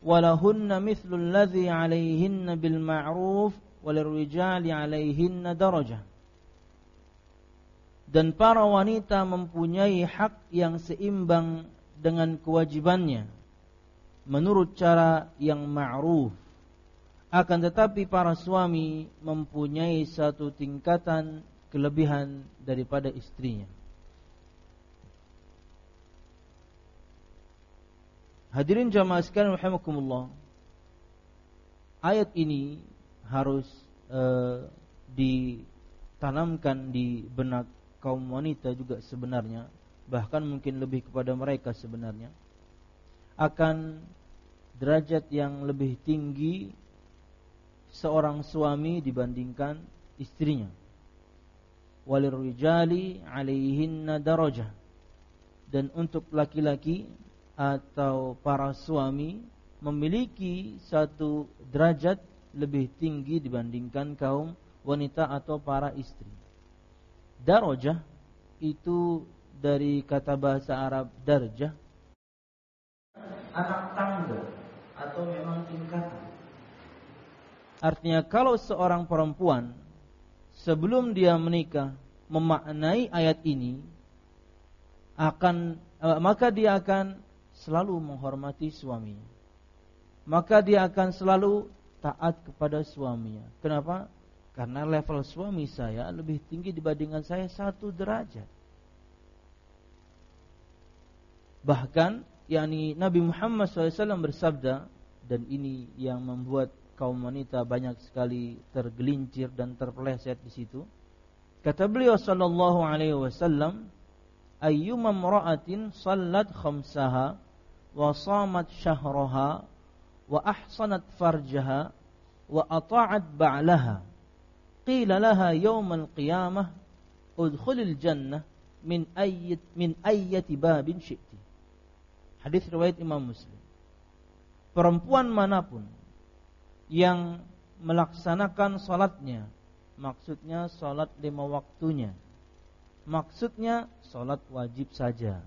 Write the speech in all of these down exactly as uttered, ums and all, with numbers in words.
walahunna mithlul ladzi 'alaihinna bil ma'ruf walirrijali 'alaihinna darajah. Dan para wanita mempunyai hak yang seimbang dengan kewajibannya menurut cara yang ma'ruf. Akan tetapi para suami mempunyai satu tingkatan kelebihan daripada istrinya. Hadirin jamaah sekalian rahimakumullah, ayat ini harus uh, ditanamkan di benak kaum wanita juga sebenarnya, bahkan mungkin lebih kepada mereka sebenarnya, akan derajat yang lebih tinggi seorang suami dibandingkan istrinya. Walirrijali 'alaihinna darajah. Dan untuk laki-laki atau para suami memiliki satu derajat lebih tinggi dibandingkan kaum wanita atau para istri. Darajah itu dari kata bahasa Arab darjah, anak tangga atau memang tingkatan. Artinya kalau seorang perempuan sebelum dia menikah memaknai ayat ini, akan maka dia akan selalu menghormati suaminya. Maka dia akan selalu taat kepada suaminya. Kenapa? Karena level suami saya lebih tinggi dibandingkan saya satu derajat. Bahkan yakni Nabi Muhammad shallallahu alaihi wasallam bersabda, dan ini yang membuat kaum wanita banyak sekali tergelincir dan terpeleset di situ. Kata beliau sallallahu alaihi wasallam, ayyuma imra'atin sallat khamsaha wa shamat syahraha wa ahsanat farjaha wa ata'at ba'laha qila laha yawmal qiyamah udkhulil jannah min ayyat min ayyati babin syi'ti. Hadis riwayat Imam Muslim. Perempuan manapun yang melaksanakan salatnya, maksudnya salat lima waktunya, maksudnya salat wajib saja.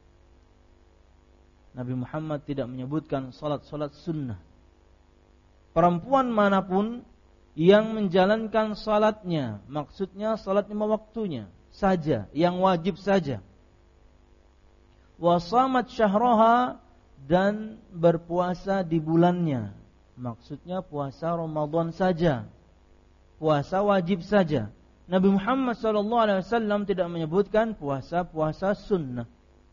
Nabi Muhammad tidak menyebutkan salat-salat sunnah. Perempuan manapun yang menjalankan salatnya, maksudnya salat lima waktunya saja, yang wajib saja. Wa shamat syahraha, dan berpuasa di bulannya, maksudnya puasa Ramadan saja, puasa wajib saja. Nabi Muhammad sallallahu alaihi wasallam tidak menyebutkan puasa-puasa sunnah.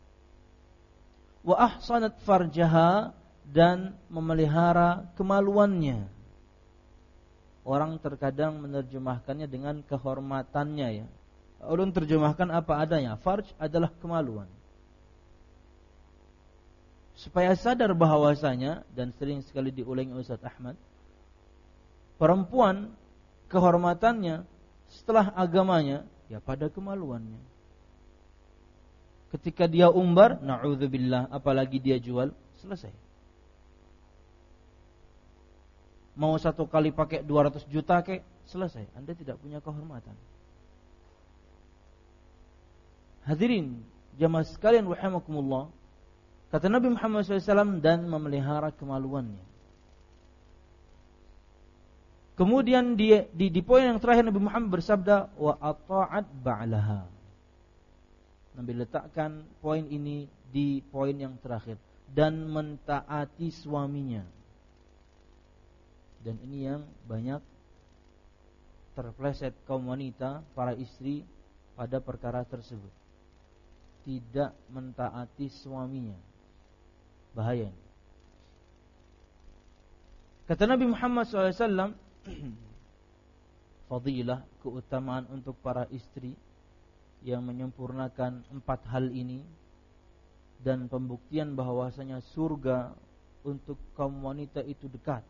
Wa ahsanat farjaha, dan memelihara kemaluannya. Orang terkadang menerjemahkannya dengan kehormatannya ya. Ulun terjemahkan apa adanya. Farj adalah kemaluan. Supaya sadar bahwasanya, dan sering sekali diulangi Ustaz Ahmad, perempuan kehormatannya setelah agamanya ya pada kemaluannya. Ketika dia umbar, na'udzubillah, apalagi dia jual, selesai. Mau satu kali pakai dua ratus juta kek, selesai. Anda tidak punya kehormatan. Hadirin jamaah sekalian rahimakumullah, kata Nabi Muhammad shallallahu alaihi wasallam, dan memelihara kemaluannya. Kemudian di, di, di poin yang terakhir Nabi Muhammad bersabda, wa ata'at ba'laha. Nabi letakkan poin ini di poin yang terakhir, dan mentaati suaminya. Dan ini yang banyak terpleset kaum wanita, para istri pada perkara tersebut. Tidak mentaati suaminya. Bahaya. Kata Nabi Muhammad shallallahu alaihi wasallam, fadilah, keutamaan untuk para istri yang menyempurnakan empat hal ini, dan pembuktian bahwasanya surga untuk kaum wanita itu dekat.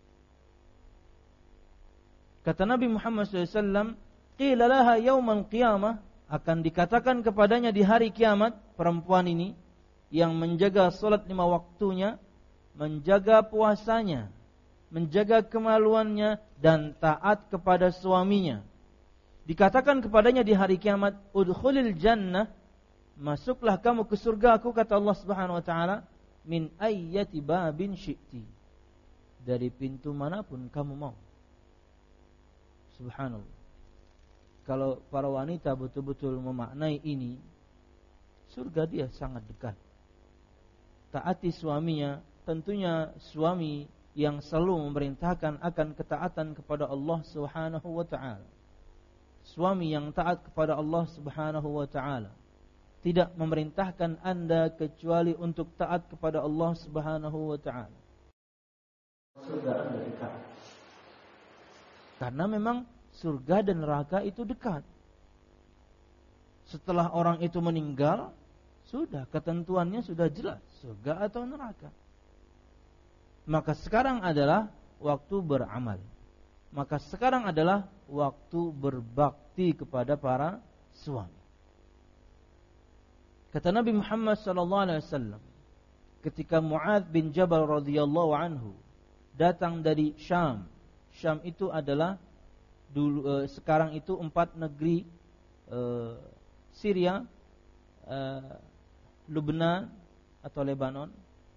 Kata Nabi Muhammad shallallahu alaihi wasallam, qila laha yaumal qiyamah, akan dikatakan kepadanya di hari kiamat, perempuan ini yang menjaga salat lima waktunya, menjaga puasanya, menjaga kemaluannya, dan taat kepada suaminya. Dikatakan kepadanya di hari kiamat, udkhulil jannah, masuklah kamu ke surga aku, kata Allah Subhanahu wa taala, min ayyati babin syi'ti, dari pintu manapun kamu mau. Subhanallah. Kalau para wanita betul-betul memaknai ini, surga dia sangat dekat. Taati suaminya, tentunya suami yang selalu memerintahkan akan ketaatan kepada Allah Subhanahu wa taala. Suami yang taat kepada Allah Subhanahu wa taala tidak memerintahkan Anda kecuali untuk taat kepada Allah Subhanahu wa taala. Surga Anda dekat. Karena memang surga dan neraka itu dekat. Setelah orang itu meninggal, sudah ketentuannya sudah jelas, surga atau neraka. Maka sekarang adalah waktu beramal. Maka sekarang adalah waktu berbakti kepada para suami. Kata Nabi Muhammad sallallahu alaihi wasallam, ketika Mu'adz bin Jabal radhiyallahu anhu datang dari Syam. Syam itu adalah dulu, eh, sekarang itu empat negeri, eh, Syria, eh, Lebanon atau Lebanon,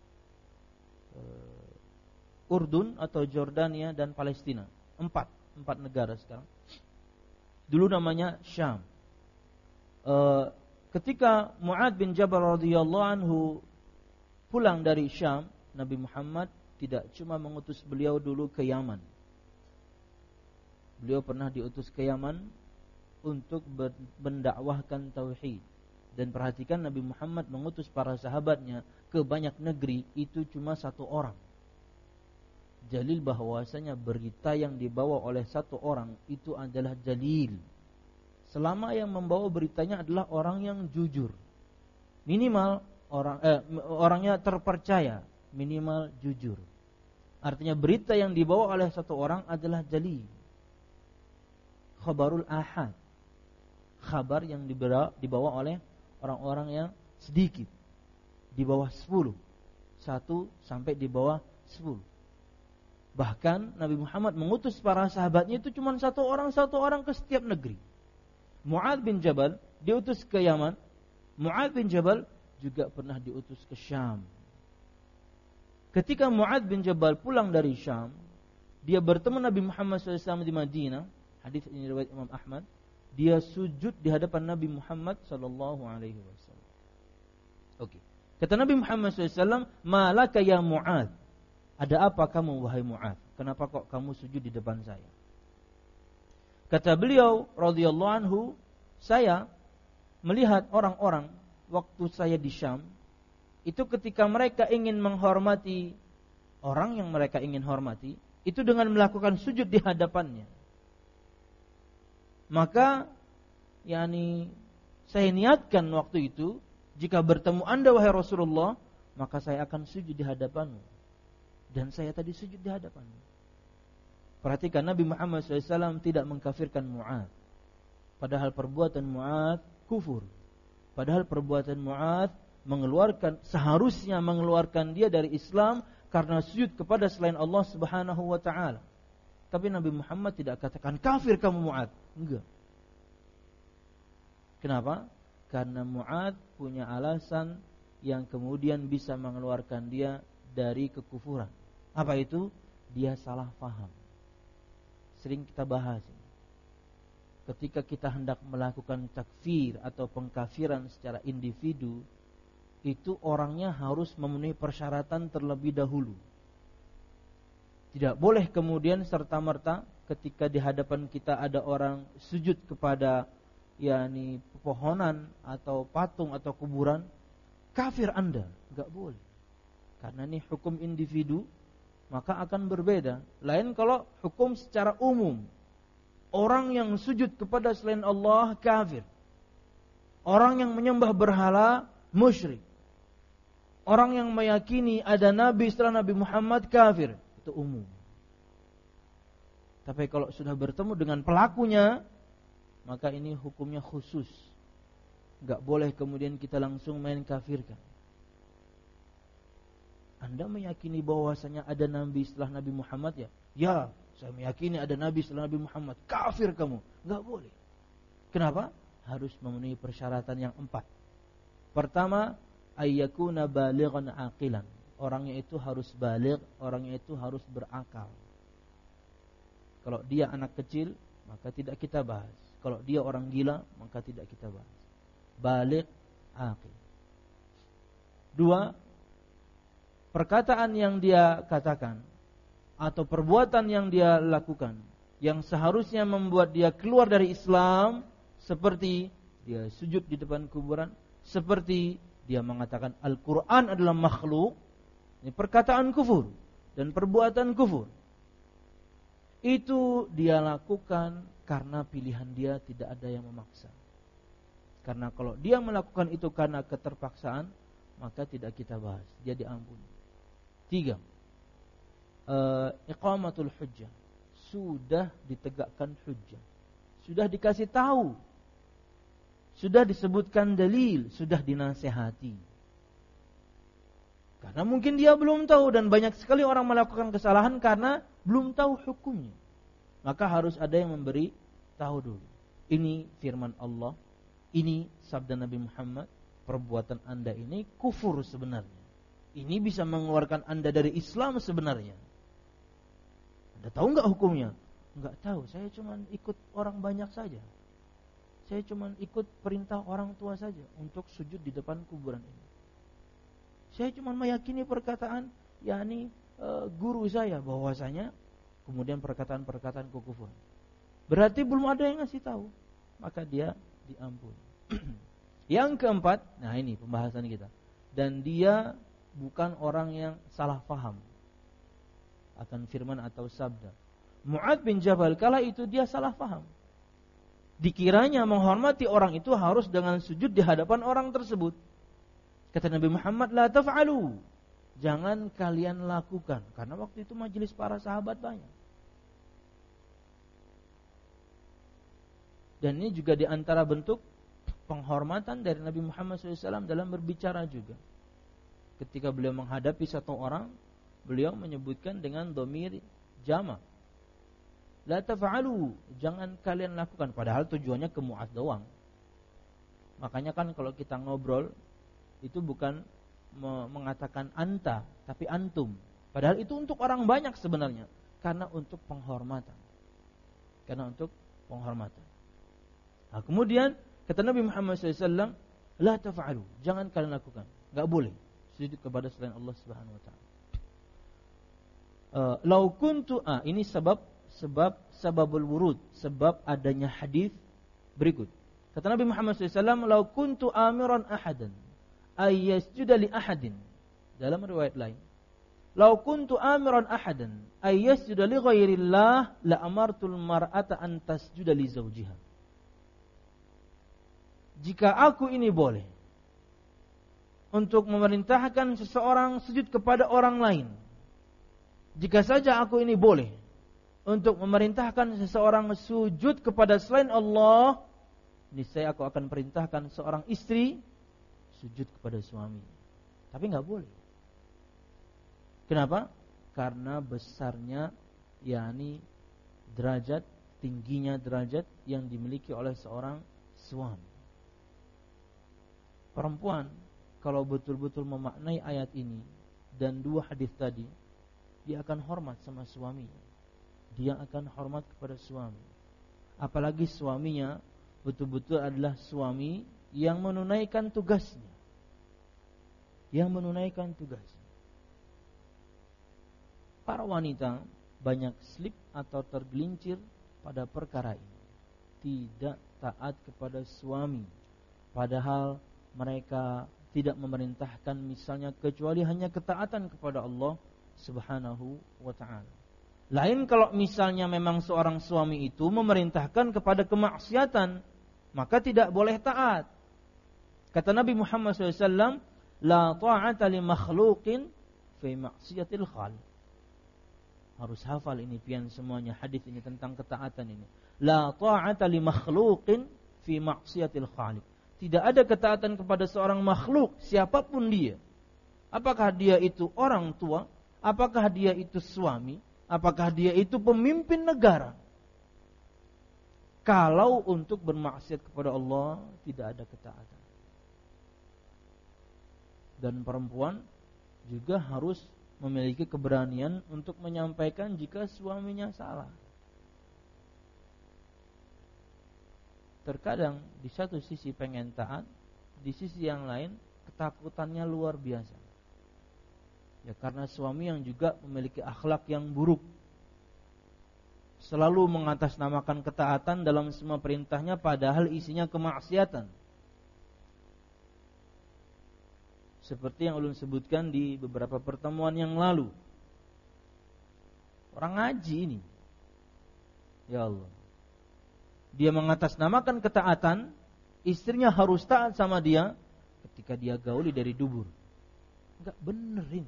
eh, Urdun atau Jordania dan Palestina. Empat, empat negara sekarang. Dulu namanya Syam. Uh, ketika Mu'adz bin Jabal radhiyallahu anhu pulang dari Syam, Nabi Muhammad tidak cuma mengutus beliau dulu ke Yaman. Beliau pernah diutus ke Yaman untuk mendakwahkan tauhid. Dan perhatikan, Nabi Muhammad mengutus para sahabatnya ke banyak negeri, itu cuma satu orang. Dalil bahwasanya berita yang dibawa oleh satu orang itu adalah dalil. Selama yang membawa beritanya adalah orang yang jujur. Minimal orang eh, orangnya terpercaya, minimal jujur. Artinya berita yang dibawa oleh satu orang adalah dalil. Khabarul ahad. Khabar yang dibawa oleh orang-orang yang sedikit, di bawah sepuluh. Satu sampai di bawah sepuluh. Bahkan Nabi Muhammad mengutus para sahabatnya itu cuma satu orang, satu orang ke setiap negeri. Mu'adz bin Jabal diutus ke Yaman. Mu'adz bin Jabal juga pernah diutus ke Syam. Ketika Mu'adz bin Jabal pulang dari Syam, dia bertemu Nabi Muhammad shallallahu alaihi wasallam di Madinah. Hadis ini riwayat Imam Ahmad. Dia sujud di hadapan Nabi Muhammad sallallahu alaihi wasallam. Oke. Kata Nabi Muhammad shallallahu alaihi wasallam, "Malaka ya Mu'adz? Ada apa kamu wahai Mu'adz? Kenapa kok kamu sujud di depan saya?" Kata beliau radhiyallahu anhu, "Saya melihat orang-orang waktu saya di Syam, itu ketika mereka ingin menghormati orang yang mereka ingin hormati, itu dengan melakukan sujud di hadapannya. Maka yakni saya niatkan waktu itu, jika bertemu Anda wahai Rasulullah, maka saya akan sujud di hadapanmu. Dan saya tadi sujud di hadapanmu." Perhatikan, Nabi Muhammad shallallahu alaihi wasallam tidak mengkafirkan Mu'adz. Padahal perbuatan Mu'adz kufur. Padahal perbuatan Mu'adz mengeluarkan, seharusnya mengeluarkan dia dari Islam karena sujud kepada selain Allah Subhanahu wa taala. Tapi Nabi Muhammad tidak katakan kafir kamu Mu'adz. Enggak. Kenapa? Karena Mu'adz punya alasan yang kemudian bisa mengeluarkan dia dari kekufuran. Apa itu? Dia salah faham. Sering kita bahas. Ketika kita hendak melakukan takfir atau pengkafiran secara individu, itu orangnya harus memenuhi persyaratan terlebih dahulu. Tidak boleh kemudian serta-merta ketika di hadapan kita ada orang sujud kepada yakni pepohonan atau patung atau kuburan, kafir Anda. Enggak boleh. Karena ini hukum individu, maka akan berbeda. Lain kalau hukum secara umum. Orang yang sujud kepada selain Allah kafir. Orang yang menyembah berhala musyrik. Orang yang meyakini ada nabi setelah Nabi Muhammad kafir. Itu umum. Tapi kalau sudah bertemu dengan pelakunya, maka ini hukumnya khusus. Enggak boleh kemudian kita langsung main kafirkan. Anda meyakini bahwasanya ada nabi setelah Nabi Muhammad ya? Ya, saya meyakini ada nabi setelah Nabi Muhammad. Kafir kamu. Enggak boleh. Kenapa? Harus memenuhi persyaratan yang empat. Pertama, ayyakuna balighan aqilan. orangnya itu harus baligh, orangnya itu harus berakal. Kalau dia anak kecil, maka tidak kita bahas. Kalau dia orang gila, maka tidak kita bahas. Baligh, aqil. Dua, perkataan yang dia katakan atau perbuatan yang dia lakukan yang seharusnya membuat dia keluar dari Islam, seperti dia sujud di depan kuburan, seperti dia mengatakan Al-Quran adalah makhluk. Ini perkataan kufur dan perbuatan kufur. Itu dia lakukan karena pilihan dia, tidak ada yang memaksa. Karena kalau dia melakukan itu karena keterpaksaan, maka tidak kita bahas, dia diampuni. Tiga, uh, iqamatul hujjah. Sudah ditegakkan hujjah, sudah dikasih tahu, sudah disebutkan dalil, sudah dinasehati. Karena mungkin dia belum tahu, dan banyak sekali orang melakukan kesalahan karena belum tahu hukumnya. Maka harus ada yang memberi tahu dulu. Ini firman Allah, ini sabda Nabi Muhammad, perbuatan Anda ini kufur sebenarnya. Ini bisa mengeluarkan Anda dari Islam sebenarnya. Anda tahu enggak hukumnya? Enggak tahu, saya cuma ikut orang banyak saja. Saya cuma ikut perintah orang tua saja untuk sujud di depan kuburan ini. Saya cuma meyakini perkataan yakni e, guru saya bahwasanya, kemudian perkataan-perkataan kufur. Berarti belum ada yang ngasih tahu, maka dia diampuni. Yang keempat, nah ini pembahasan kita. Dan dia bukan orang yang salah paham akan firman atau sabda. Mu'adz bin Jabal kala itu dia salah paham. Dikiranya menghormati orang itu harus dengan sujud di hadapan orang tersebut. Kata Nabi Muhammad, la taf'alu, jangan kalian lakukan. Karena waktu itu majelis para sahabat banyak. Dan ini juga di antara bentuk penghormatan dari Nabi Muhammad shallallahu alaihi wasallam dalam berbicara juga. Ketika beliau menghadapi satu orang, beliau menyebutkan dengan dhamir jama'. La taf'alu, jangan kalian lakukan. Padahal tujuannya ke Mu'adz doang. Makanya kan kalau kita ngobrol, itu bukan mengatakan anta, tapi antum. Padahal itu untuk orang banyak sebenarnya. Karena untuk penghormatan. Karena untuk penghormatan. Nah, kemudian kata Nabi Muhammad shallallahu alaihi wasallam, la taf'alu, jangan kalian lakukan. Enggak boleh sujud kepada selain Allah Subhanahu wa taala. Uh, lau kuntu ah, ini sebab sebab sababul wurud, sebab adanya hadis berikut. Kata Nabi Muhammad shallallahu alaihi wasallam, lau kuntu amiran ahadan ay yasjuda li ahadin. Dalam riwayat lain, lau kuntu amiran ahadan ay yasjuda li ghairillah la amartul mar'ata an tasjuda li zawjiha. Jika aku ini boleh untuk memerintahkan seseorang sujud kepada orang lain, jika saja aku ini boleh untuk memerintahkan seseorang sujud kepada selain Allah, niscaya aku akan perintahkan seorang istri sujud kepada suami. Tapi enggak boleh. Kenapa? Karena besarnya yakni derajat, tingginya derajat yang dimiliki oleh seorang suami. Perempuan kalau betul-betul memaknai ayat ini dan dua hadis tadi, dia akan hormat sama suaminya. Dia akan hormat kepada suami. Apalagi suaminya betul-betul adalah suami yang menunaikan tugasnya. Yang menunaikan tugasnya. Para wanita banyak slip atau tergelincir pada perkara ini. Tidak taat kepada suami. Padahal mereka tidak memerintahkan misalnya kecuali hanya ketaatan kepada Allah Subhanahu wa ta'ala. Lain kalau misalnya memang seorang suami itu memerintahkan kepada kemaksiatan, maka tidak boleh taat. Kata Nabi Muhammad shallallahu alaihi wasallam, la ta'ata li makhluqin fi maksiatil khaliq. Harus hafal ini pian semuanya, hadis ini tentang ketaatan ini. La ta'ata li makhluqin fi maksiatil khaliq. Tidak ada ketaatan kepada seorang makhluk, siapapun dia. Apakah dia itu orang tua, apakah dia itu suami, apakah dia itu pemimpin negara. Kalau untuk bermaksiat kepada Allah tidak ada ketaatan. Dan perempuan juga harus memiliki keberanian untuk menyampaikan jika suaminya salah. Terkadang di satu sisi pengen taat, di sisi yang lain ketakutannya luar biasa. Ya karena suami yang juga memiliki akhlak yang buruk, selalu mengatasnamakan ketaatan dalam semua perintahnya padahal isinya kemaksiatan. Seperti yang ulun sebutkan di beberapa pertemuan yang lalu. Orang ngaji ini, ya Allah, dia mengatasnamakan ketaatan, istrinya harus taat sama dia ketika dia gauli dari dubur. Enggak bener ini.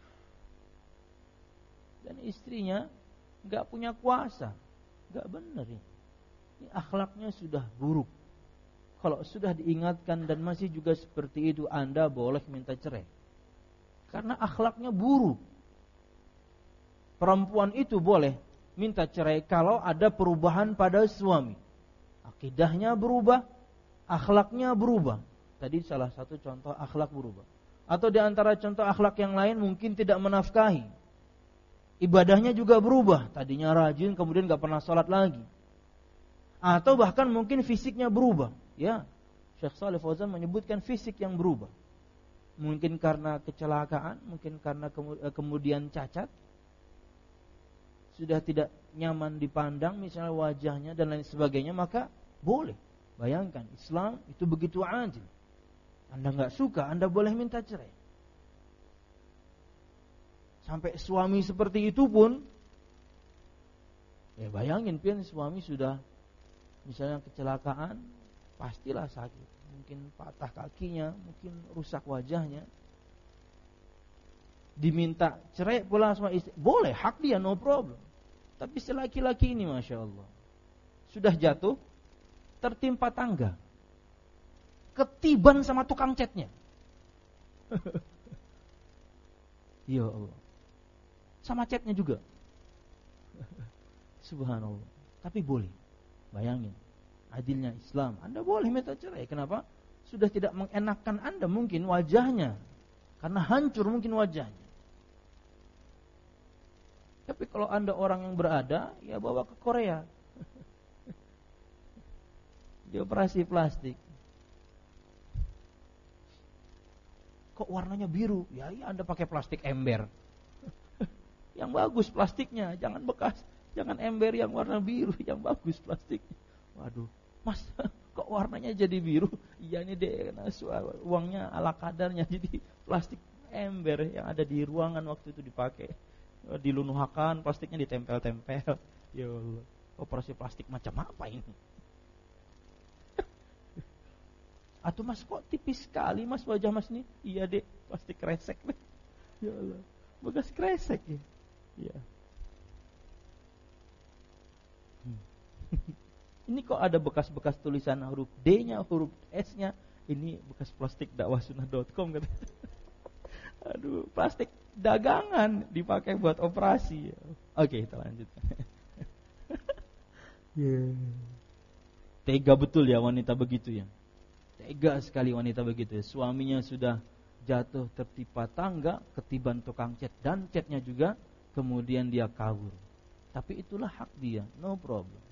Dan istrinya enggak punya kuasa. Enggak bener ini. Ini akhlaknya sudah buruk. Kalau sudah diingatkan dan masih juga seperti itu, Anda boleh minta cerai. Karena akhlaknya buruk. Perempuan itu boleh minta cerai kalau ada perubahan pada suami. Akidahnya berubah, akhlaknya berubah. Tadi salah satu contoh akhlak berubah. Atau di antara contoh akhlak yang lain mungkin tidak menafkahi. Ibadahnya juga berubah. Tadinya rajin kemudian gak pernah sholat lagi. Atau bahkan mungkin fisiknya berubah. Ya, Syekh Shalih Fauzan menyebutkan fisik yang berubah. Mungkin karena kecelakaan, mungkin karena kemudian cacat. Sudah tidak nyaman dipandang misalnya wajahnya dan lain sebagainya, maka boleh. Bayangkan, Islam itu begitu adil. Anda gak suka, Anda boleh minta cerai. Sampai suami seperti itu pun, ya bayangin pian suami sudah misalnya kecelakaan, pastilah sakit. Mungkin patah kakinya, mungkin rusak wajahnya. Diminta cerai pula sama istri, boleh, hak dia, no problem. Tapi si laki-laki ini Masya Allah, sudah jatuh, tertimpa tangga, ketiban sama tukang catnya. Ya Allah, sama catnya juga. Subhanallah. Tapi boleh. Bayangin, adilnya Islam. Anda boleh minta cerai. Kenapa? Sudah tidak mengenakan Anda mungkin wajahnya, karena hancur mungkin wajahnya. Tapi kalau Anda orang yang berada, ya bawa ke Korea. Dioperasi plastik. Kok warnanya biru? Ya, ya Anda pakai plastik ember. Yang bagus plastiknya, jangan bekas, jangan ember yang warna biru, yang bagus plastiknya. Waduh, Mas, kok warnanya jadi biru? Iya ini deh, uangnya ala kadarnya, jadi plastik ember yang ada di ruangan waktu itu dipakai. Dilunuhkan, plastiknya ditempel-tempel. Ya Allah, operasi plastik macam apa ini? Atau Mas kok tipis sekali Mas wajah Mas ini? Iya deh, plastik kresek deh. Ya Allah, bekas kresek ya. Ya. Hmm. Ini kok ada bekas-bekas tulisan huruf D-nya, huruf S-nya. Ini bekas plastik dakwah sunnah dot com katanya. Aduh, plastik dagangan dipakai buat operasi. Oke, kita lanjut. Yeah. Tega betul ya wanita begitu ya. Tega sekali wanita begitu ya. Suaminya sudah jatuh tertimpa tangga, ketiban tukang cat dan catnya juga, kemudian dia kabur. Tapi itulah hak dia, no problem.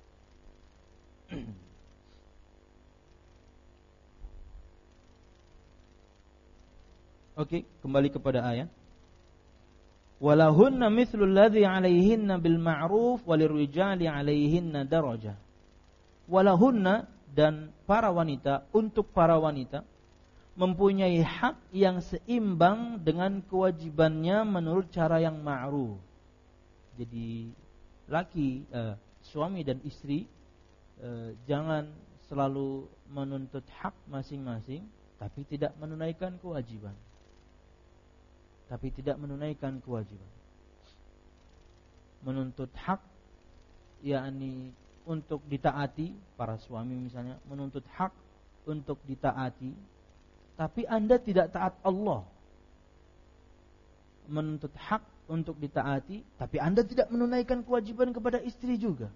Oke, kembali kepada ayat. Walahunna mithlul ladzi 'alaihinna bil ma'ruf walirrijali 'alaihinna darajah. Walahunna, dan para wanita, untuk para wanita mempunyai hak yang seimbang dengan kewajibannya menurut cara yang ma'ruf. Jadi laki, eh, suami dan istri eh, jangan selalu menuntut hak masing-masing tapi tidak menunaikan kewajiban. Tapi tidak menunaikan kewajiban. Menuntut hak yakni untuk ditaati, para suami misalnya menuntut hak untuk ditaati, tapi Anda tidak taat Allah. Menuntut hak untuk ditaati, tapi Anda tidak menunaikan kewajiban kepada istri juga.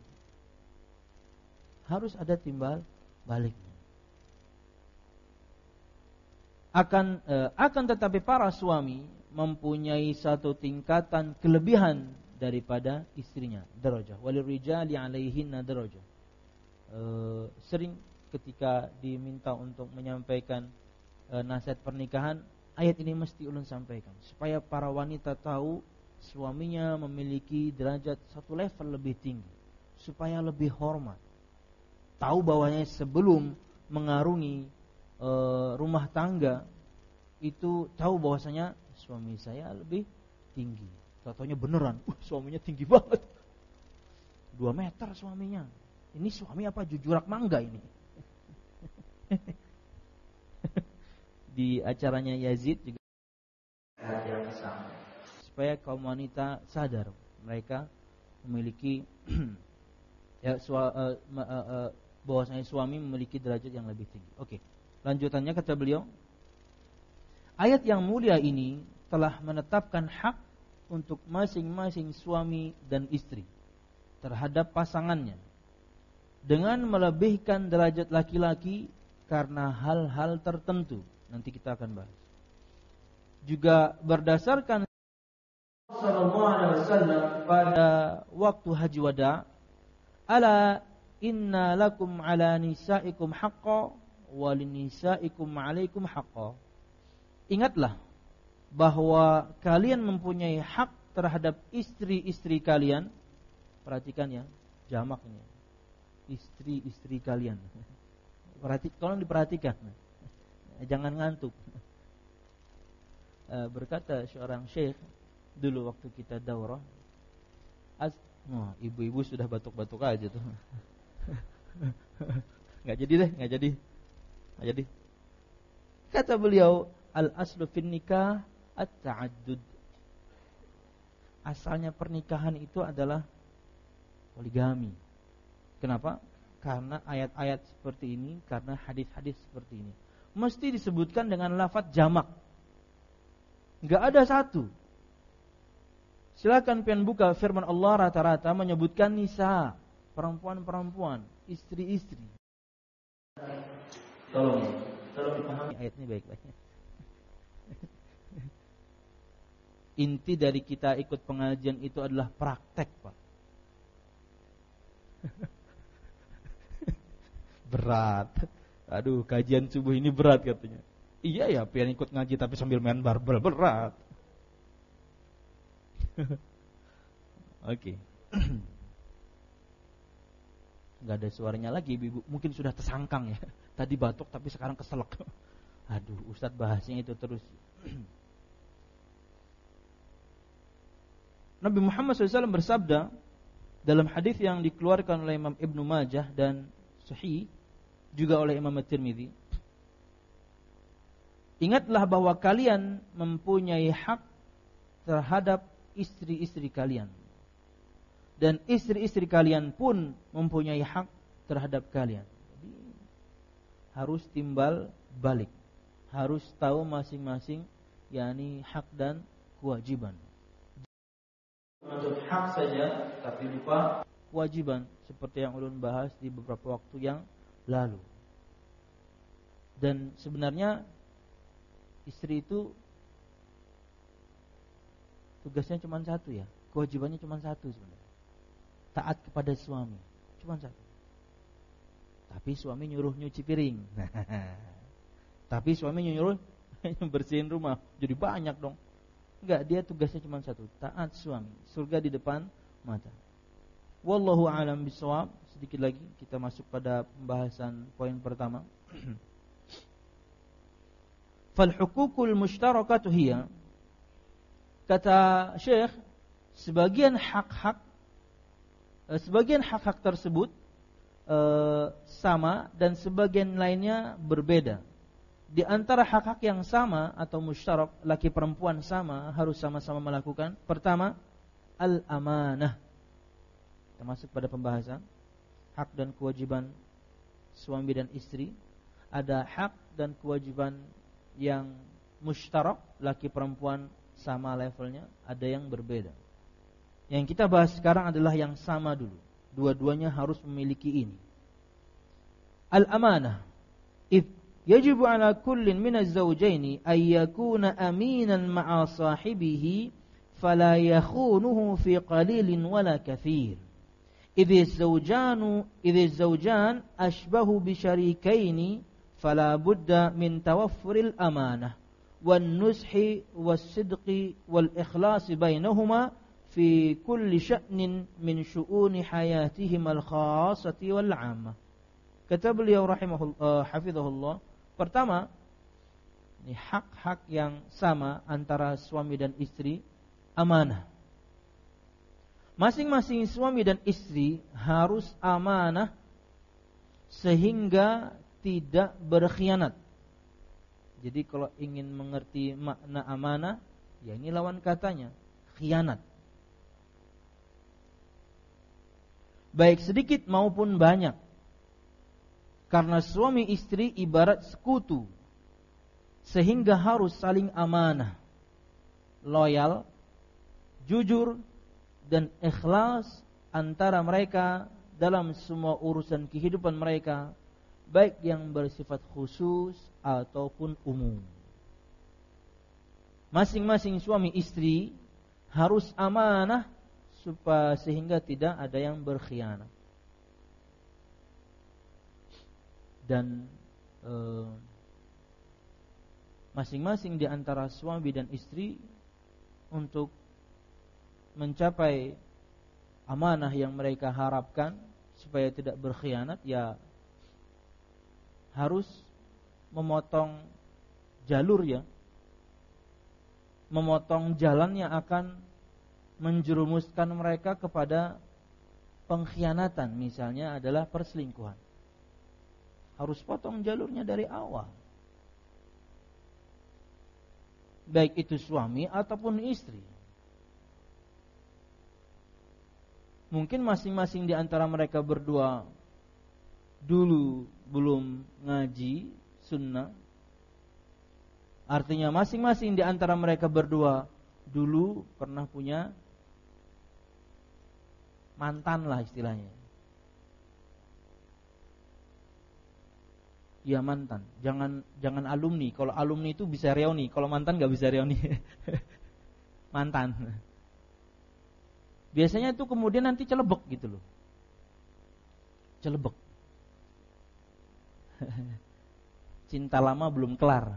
Harus ada timbal baliknya. akan uh, akan tetapi para suami mempunyai satu tingkatan kelebihan daripada istrinya, darajah. Walirijali 'alaihinna darajah. Uh, sering ketika diminta untuk menyampaikan uh, nasihat pernikahan, ayat ini mesti ulun sampaikan supaya para wanita tahu suaminya memiliki derajat satu level lebih tinggi, supaya lebih hormat. Tahu bahwanya sebelum mengarungi e, rumah tangga itu tahu bahwasanya suami saya lebih tinggi. Contohnya beneran, uh, suaminya tinggi banget, dua meter suaminya. Ini suami apa jujurak mangga ini? Di acaranya Yazid juga ada yang sama, supaya kaum wanita sadar mereka memiliki ya sua, uh, uh, uh, bahwasanya suami memiliki derajat yang lebih tinggi. Oke, lanjutannya kata beliau, ayat yang mulia ini telah menetapkan hak untuk masing-masing suami dan istri terhadap pasangannya dengan melebihkan derajat laki-laki karena hal-hal tertentu. Nanti kita akan bahas. Juga berdasarkan sallallahu alaihi wasallam pada waktu haji wada, ala inna lakum ala nisaikum haqqan wa linisaikum alaikum haqqan. Ingatlah bahwa kalian mempunyai hak terhadap istri-istri kalian. Perhatikan ya, jamak ini. Istri-istri kalian. Perhati, tolong diperhatikan. Jangan ngantuk. Berkata seorang syekh dulu waktu kita daurah, oh, ibu-ibu sudah batuk-batuk aja tuh. Nggak jadi deh, nggak jadi, nggak jadi. Kata beliau, al aslu fin nikah at-ta'addud. Asalnya pernikahan itu adalah poligami. Kenapa? Karena ayat-ayat seperti ini, karena hadis-hadis seperti ini. Mesti disebutkan dengan lafadz jamak. Nggak ada satu. Silakan pian buka firman Allah rata-rata menyebutkan nisa, perempuan-perempuan, istri-istri. Tolong, tolong dipahami ayat ini baik-baik. Inti dari kita ikut pengajian itu adalah praktek, Pak. Berat. Aduh, kajian subuh ini berat katanya. Iya ya, pian ikut ngaji tapi sambil main barbel, berat. Oke. Gak ada suaranya lagi, ibu. Mungkin sudah tersangkang ya. Tadi batuk tapi sekarang keselak. Aduh, Ustadz bahasnya itu terus. Nabi Muhammad shallallahu alaihi wasallam bersabda dalam hadis yang dikeluarkan oleh Imam Ibnu Majah dan Sahih juga oleh Imam At-Tirmidzi, ingatlah bahwa kalian mempunyai hak terhadap istri-istri kalian, dan istri-istri kalian pun mempunyai hak terhadap kalian. Jadi harus timbal balik, harus tahu masing-masing yakni hak dan kewajiban. Untuk hak saja tapi lupa kewajiban, seperti yang ulun bahas di beberapa waktu yang lalu. Dan sebenarnya istri itu tugasnya cuma satu ya, kewajibannya cuma satu sebenarnya. Taat kepada suami, cuma satu. Tapi suami nyuruh nyuci piring. Tapi suami nyuruh bersihin rumah, jadi banyak dong. Enggak, dia tugasnya cuma satu, taat suami, surga di depan mata. Wallahu a'lam bishawab. Sedikit lagi kita masuk pada pembahasan poin pertama. Fal huququl mushtarakatu hiya, kata Syekh, sebagian hak-hak sebagian hak-hak tersebut e, sama dan sebagian lainnya berbeda. Di antara hak-hak yang sama atau musytarak, laki perempuan sama, harus sama-sama melakukan. Pertama, al-amanah. Kita masuk pada pembahasan hak dan kewajiban suami dan istri. Ada hak dan kewajiban yang musytarak, laki perempuan sama levelnya, ada yang berbeda. Yang kita bahas sekarang adalah yang sama dulu. Dua-duanya harus memiliki ini. Al-amanah. If yajibu ala kullin minaz zawjaini ay yakuna aminan ma'a sahibihi fala yakhunuhu fi qalilin wala kathir. Idh zawjanu idh zawjan ashbahu bi syarikaini fala budda min tawaffuril amanah wan nushi was sidqi wal ikhlasi bainahuma fi kulli sya'nin min syu'uni hayatihim al khassati wal 'ammah. Kata beliau rahimahullah, hafizahullah, pertama, ini hak-hak yang sama antara suami dan istri, amanah. Masing-masing suami dan istri harus amanah sehingga tidak berkhianat. Jadi kalau ingin mengerti makna amanah, ya ini lawan katanya, khianat. Baik sedikit maupun banyak. Karena suami istri ibarat sekutu, sehingga harus saling amanah, loyal, jujur, dan ikhlas antara mereka dalam semua urusan kehidupan mereka, baik yang bersifat khusus ataupun umum. Masing-masing suami istri harus amanah supaya sehingga tidak ada yang berkhianat. Dan eh, masing-masing di antara suami dan istri untuk mencapai amanah yang mereka harapkan supaya tidak berkhianat, ya harus memotong jalur, ya memotong jalan yang akan menjerumuskan mereka kepada pengkhianatan, misalnya adalah perselingkuhan. Harus potong jalurnya dari awal. Baik itu suami ataupun istri. Mungkin masing-masing di antara mereka berdua dulu belum ngaji sunnah. Artinya masing-masing di antara mereka berdua dulu pernah punya mantan lah istilahnya. Ya mantan, jangan jangan alumni. Kalau alumni itu bisa reuni, kalau mantan nggak bisa reuni. Mantan. Biasanya itu kemudian nanti celebek gitu loh. Celebek. Cinta lama belum kelar.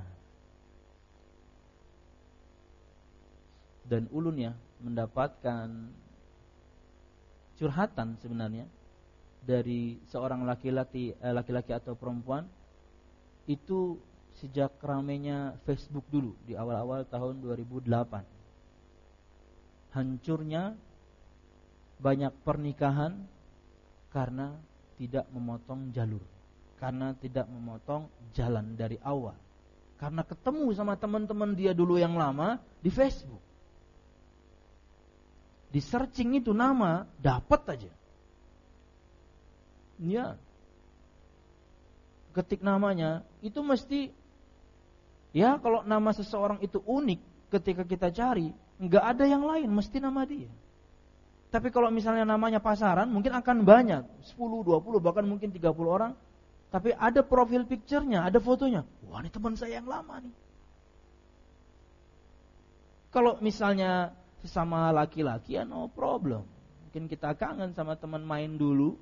Dan ulun ya mendapatkan curhatan sebenarnya dari seorang laki-laki eh, laki-laki atau perempuan itu sejak ramainya Facebook dulu di awal-awal tahun dua ribu delapan. Hancurnya banyak pernikahan karena tidak memotong jalur, karena tidak memotong jalan dari awal, karena ketemu sama teman-teman dia dulu yang lama di Facebook. Di searching itu nama dapat aja. Ya. Ketik namanya itu mesti, ya kalau nama seseorang itu unik ketika kita cari, enggak ada yang lain, mesti nama dia. Tapi kalau misalnya namanya pasaran, mungkin akan banyak, sepuluh, dua puluh, bahkan mungkin tiga puluh orang. Tapi ada profil picture-nya, ada fotonya. Wah, ini teman saya yang lama nih. Kalau misalnya sesama laki-laki, ya no problem. Mungkin kita kangen sama teman main dulu.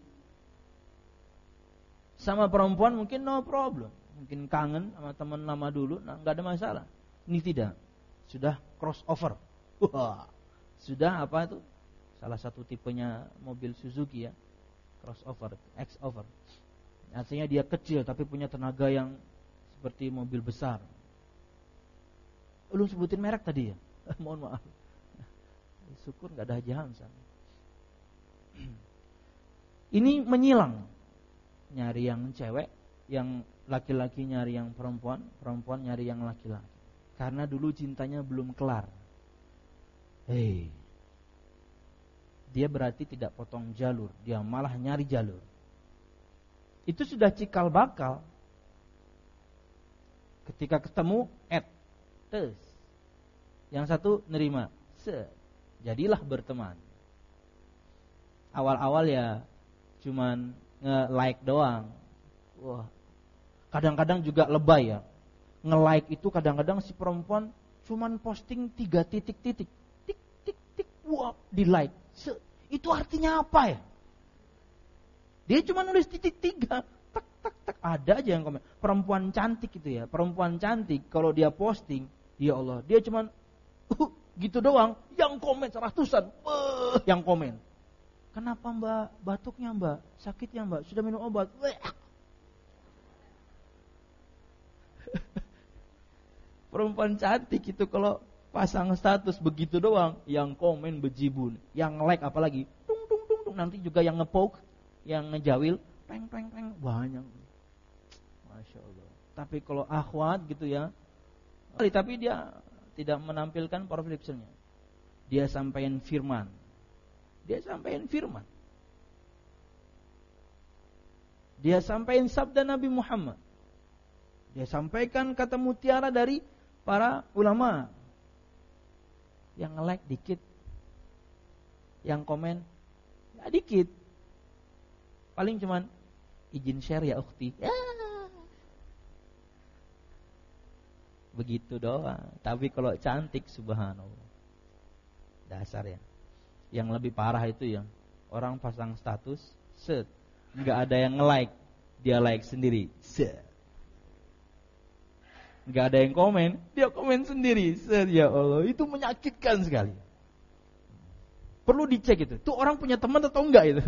Sama perempuan mungkin no problem. Mungkin kangen sama teman lama dulu, nah enggak ada masalah. Ini tidak. Sudah crossover. Wah. Sudah apa itu? Salah satu tipenya mobil Suzuki ya. Crossover, X-over. Artinya dia kecil tapi punya tenaga yang seperti mobil besar. Lu sebutin merek tadi ya? Mohon maaf. Syukur enggak ada Haji Hamzah. Ini menyilang. Nyari yang cewek, yang laki-laki nyari yang perempuan, perempuan nyari yang laki-laki. Karena dulu cintanya belum kelar. Hei, dia berarti tidak potong jalur, dia malah nyari jalur. Itu sudah cikal bakal. Ketika ketemu, add, tes. Yang satu nerima, se, jadilah berteman. Awal-awal ya cuman nge-like doang. Wah, Kadang-kadang juga lebay ya. Nge-like itu kadang-kadang si perempuan cuman posting tiga titik-titik. Tik-tik-tik, wah, di-like. Itu artinya apa ya? Dia cuma nulis titik tiga. Tak, tak, tak. Ada aja yang komen. Perempuan cantik itu ya. Perempuan cantik kalau dia posting, ya Allah, dia cuma uh, gitu doang. Yang komen seratusan. Uh, yang komen. Kenapa mbak? Batuknya mbak? Sakitnya mbak? Sudah minum obat? Perempuan cantik itu kalau pasang status begitu doang, yang komen bejibun, yang like apalagi, tung tung tung tung, nanti juga yang ngepoke, yang ngejawil, peng peng peng, banyak. Masya Allah. Tapi kalau akhwat gitu ya, tapi dia tidak menampilkan profile picture-nya. Dia sampaikan firman. Dia sampaikan firman. Dia sampaikan sabda Nabi Muhammad. Dia sampaikan kata mutiara dari para ulama. Yang like dikit, yang komen ya dikit. Paling cuman izin share ya ukhti. Ya. Begitu doang. Tapi kalau cantik subhanallah. Dasar ya. Yang lebih parah itu ya, orang pasang status, set, enggak ada yang nge-like, dia like sendiri. Set. Enggak ada yang komen, dia komen sendiri. Set, ya Allah, itu menyakitkan sekali. Perlu dicek itu. Tuh orang punya teman atau enggak itu?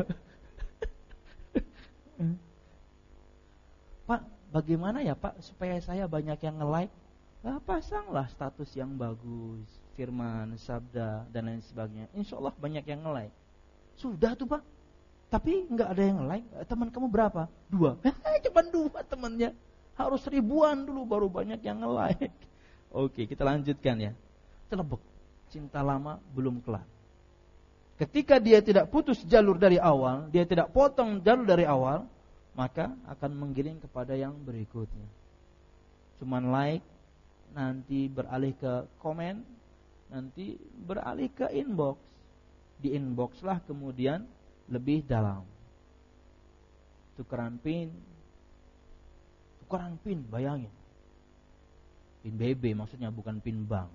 Pak, bagaimana ya Pak supaya saya banyak yang nge-like? Nah, pasanglah status yang bagus, firman, sabda dan lain sebagainya. Insya Allah banyak yang nge-like. Sudah tuh Pak. Tapi nggak ada yang nge-like. Teman kamu berapa? Dua. Cuma dua temannya. Harus ribuan dulu baru banyak yang nge-like. Oke, kita lanjutkan ya. Celebek. Cinta lama belum kelar. Ketika dia tidak putus jalur dari awal, dia tidak potong jalur dari awal, maka akan menggiring kepada yang berikutnya. Cuman like, nanti beralih ke komen, nanti beralih ke inbox. Di inbox lah kemudian lebih dalam. Tukeran pin, tukeran pin, bayangin. Pin B B maksudnya, bukan pin bank.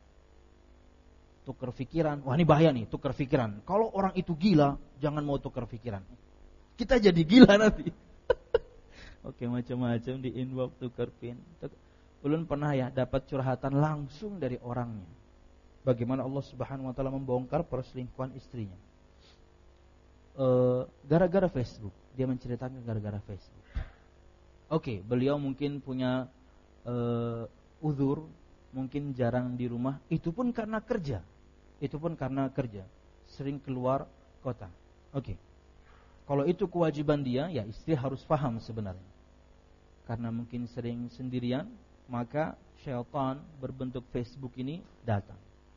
Tuker pikiran, wah ini bahaya nih, tuker pikiran. Kalau orang itu gila, jangan mau tuker pikiran. Kita jadi gila nanti. Oke, macam-macam di inbox, tuker pin. Ulun pernah ya dapat curhatan langsung dari orangnya. Bagaimana Allah Subhanahu wa taala membongkar perselingkuhan istrinya. E, gara-gara Facebook. Dia menceritakan gara-gara Facebook. Oke, beliau mungkin punya e, uzur, mungkin jarang di rumah, itu pun karena kerja. Itu pun karena kerja. Sering keluar kota. Oke. Kalau itu kewajiban dia, ya istri harus paham sebenarnya. Karena mungkin sering sendirian, maka syaitan berbentuk Facebook ini datang.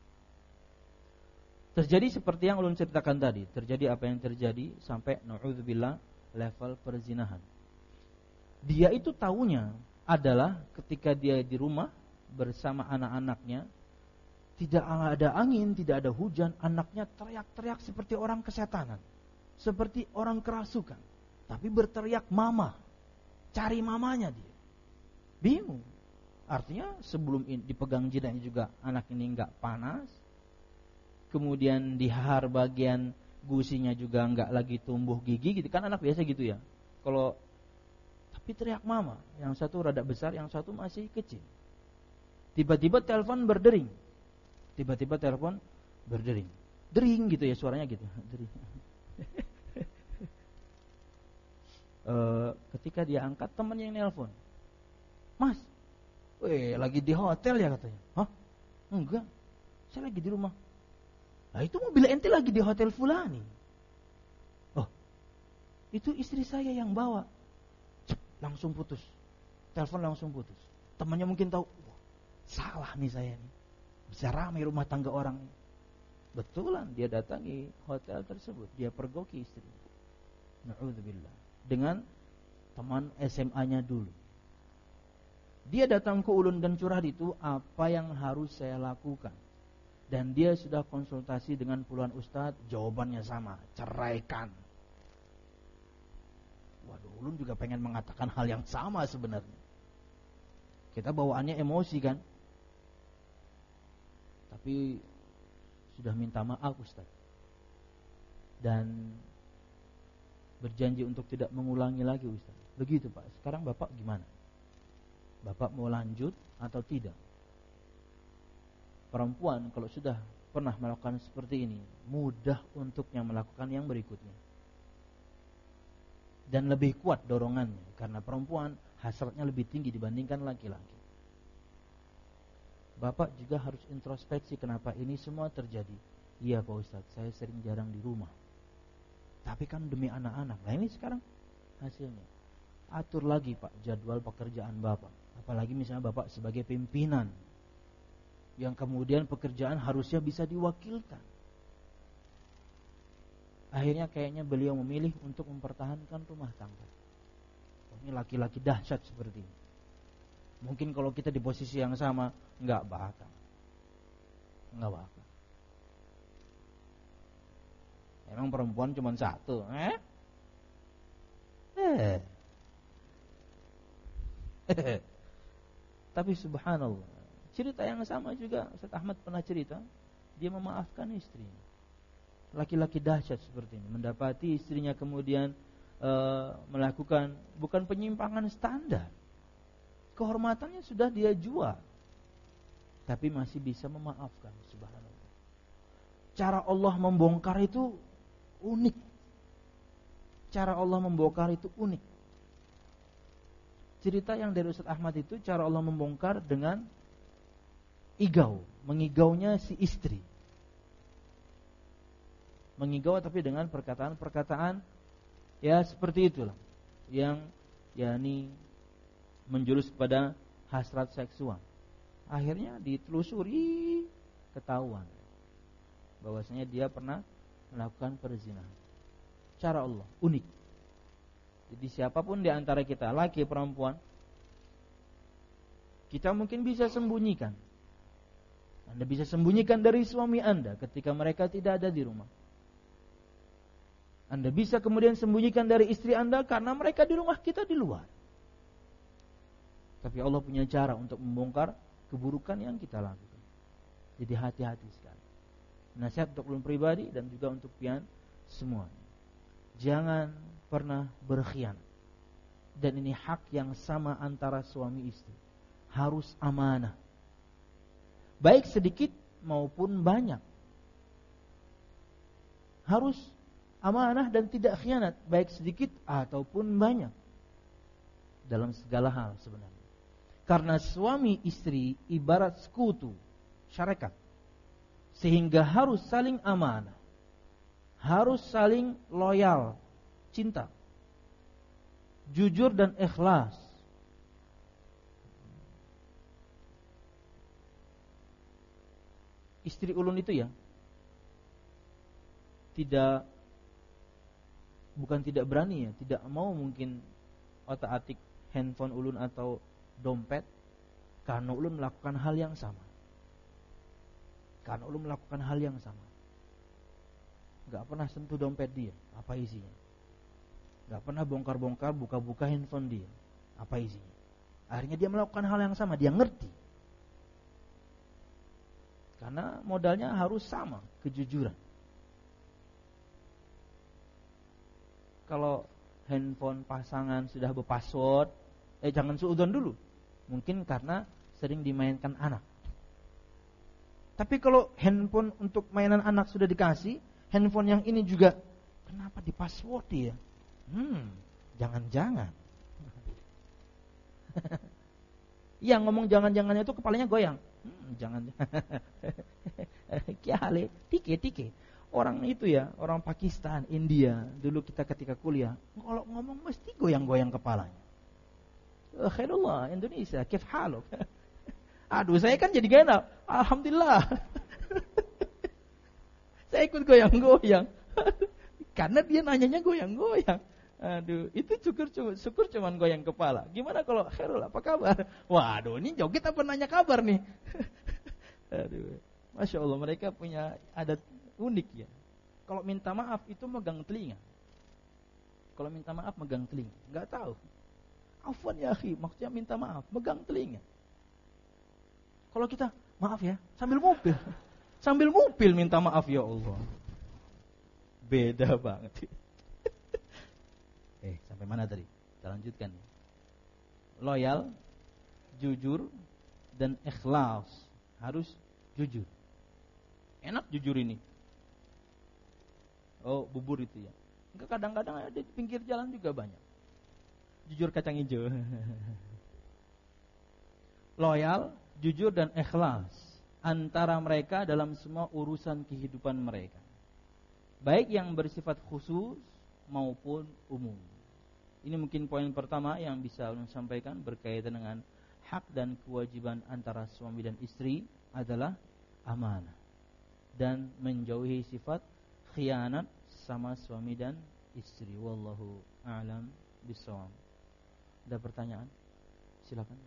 Terjadi seperti yang ulun ceritakan tadi. Terjadi apa yang terjadi sampai na'udzubillah level perzinahan. Dia itu taunya adalah ketika dia di rumah bersama anak-anaknya, tidak ada angin, tidak ada hujan, anaknya teriak-teriak seperti orang kesetanan, seperti orang kerasukan, tapi berteriak mama, cari mamanya dia. Bingung. Artinya sebelum dipegang jidatnya juga anak ini enggak panas. Kemudian di har bagian gusinya juga enggak lagi tumbuh gigi gitu kan, anak biasa gitu ya. Kalau tapi teriak mama, yang satu rada besar, yang satu masih kecil. Tiba-tiba telepon berdering. Tiba-tiba telepon berdering. Dering gitu ya suaranya gitu. Dering. e, ketika dia angkat, temannya yang nelpon. Mas, weh, lagi di hotel ya katanya. Hah? Enggak, saya lagi di rumah. Nah itu mobil ente lagi di hotel fulani. Oh, itu istri saya yang bawa. Cep, langsung putus. Telepon langsung putus. Temannya mungkin tahu, wah, salah nih saya nih. Bisa ramai rumah tangga orang nih. Betulan dia datangi hotel tersebut, dia pergoki istri. Na'udzubillah. Dengan teman S M A-nya dulu. Dia datang ke ulun dan curhat itu, apa yang harus saya lakukan? Dan dia sudah konsultasi dengan puluhan ustadz, jawabannya sama, ceraikan. Waduh, ulun juga pengen mengatakan hal yang sama sebenarnya. Kita bawaannya emosi kan. Tapi sudah minta maaf Ustaz. Dan berjanji untuk tidak mengulangi lagi Ustaz. Begitu Pak. Sekarang Bapak gimana? Bapak mau lanjut atau tidak? Perempuan kalau sudah pernah melakukan seperti ini, mudah untuknya melakukan yang berikutnya. Dan lebih kuat dorongannya, karena perempuan hasratnya lebih tinggi dibandingkan laki-laki. Bapak juga harus introspeksi kenapa ini semua terjadi. Iya Pak Ustadz, saya sering jarang di rumah. Tapi kan demi anak-anak. Nah ini sekarang hasilnya. Atur lagi Pak jadwal pekerjaan Bapak. Apalagi misalnya Bapak sebagai pimpinan, yang kemudian pekerjaan harusnya bisa diwakilkan. Akhirnya kayaknya beliau memilih untuk mempertahankan rumah tangga. Oh, ini laki-laki dahsyat seperti ini. Mungkin kalau kita di posisi yang sama, enggak bakal. Enggak bakal. Emang perempuan cuma satu, eh? Eh. Tapi subhanallah, cerita yang sama juga Ustaz Ahmad pernah cerita, dia memaafkan istrinya. Laki-laki dahsyat seperti ini, mendapati istrinya kemudian e, melakukan bukan penyimpangan standar. Kehormatannya sudah dia jual, tapi masih bisa memaafkan, subhanallah. Cara Allah membongkar itu unik. Cara Allah membongkar itu unik. Cerita yang dari Ustaz Ahmad itu, cara Allah membongkar dengan igau, mengigaunya si istri. Mengigau tapi dengan perkataan-perkataan ya seperti itulah, yang yakni menjurus kepada hasrat seksual. Akhirnya ditelusuri, ketahuan bahwasanya dia pernah melakukan perzinahan. Cara Allah unik. Jadi siapapun di antara kita, laki perempuan, kita mungkin bisa sembunyikan. Anda bisa sembunyikan dari suami Anda ketika mereka tidak ada di rumah. Anda bisa kemudian sembunyikan dari istri Anda karena mereka di rumah, kita di luar. Tapi Allah punya cara untuk membongkar keburukan yang kita lakukan. Jadi hati-hati sekali. Nasihat untuk ulun pribadi dan juga untuk pian semuanya. Jangan pernah berkhianat. Dan ini hak yang sama antara suami istri. Harus amanah. Baik sedikit maupun banyak. Harus amanah dan tidak khianat, baik sedikit ataupun banyak. Dalam segala hal sebenarnya. Karena suami istri ibarat sekutu, syarikat. Sehingga harus saling amanah. Harus saling loyal, cinta, jujur dan ikhlas. Istri ulun itu ya tidak, bukan tidak berani ya, tidak mau mungkin otak-atik handphone ulun atau dompet, karena ulun melakukan hal yang sama. Karena ulun melakukan hal yang sama. Gak pernah sentuh dompet dia, apa isinya. Gak pernah bongkar-bongkar, buka-buka handphone dia, apa isinya. Akhirnya dia melakukan hal yang sama, dia ngerti. Karena modalnya harus sama, kejujuran. Kalau handphone pasangan sudah berpassword, eh jangan suudzon dulu. Mungkin karena sering dimainkan anak. Tapi kalau handphone untuk mainan anak sudah dikasih, handphone yang ini juga, kenapa di password ya? Hmm, jangan-jangan. Yang ngomong jangan-jangannya itu kepalanya goyang. Hmm, jangan. Kiale, tike-tike. Orang itu ya, orang Pakistan, India, dulu kita ketika kuliah, kalau ngomong mesti goyang-goyang kepalanya. Khairullah, Indonesia, kif haluk? Aduh, saya kan jadi gak enak. Alhamdulillah. Saya ikut goyang-goyang. Karena dia nanyanya goyang-goyang. Aduh, itu syukur cuma syukur cuman goyang kepala. Gimana kalau Khairul, apa kabar? Waduh, ini joget apa nanya kabar nih? Aduh, Masya Allah, mereka punya adat unik ya. Kalau minta maaf itu megang telinga. kalau minta maaf megang telinga. Enggak tahu. Afwan ya akhi, maksudnya minta maaf, megang telinga. Kalau kita, maaf ya, sambil mobil. Sambil mobil minta maaf, ya Allah. Beda banget. eh, sampai mana tadi? Kita lanjutkan. Loyal, jujur, dan ikhlas. Harus jujur. Enak jujur ini. Oh, bubur itu ya. Enggak, kadang-kadang ada di pinggir jalan juga banyak. Jujur kacang hijau. Loyal, jujur, dan ikhlas antara mereka dalam semua urusan kehidupan mereka, baik yang bersifat khusus maupun umum. Ini mungkin poin pertama yang bisa ulun sampaikan berkaitan dengan hak dan kewajiban antara suami dan istri adalah amanah dan menjauhi sifat khianat sama suami dan istri. Wallahu a'lam bishawab. Ada pertanyaan? Silakan.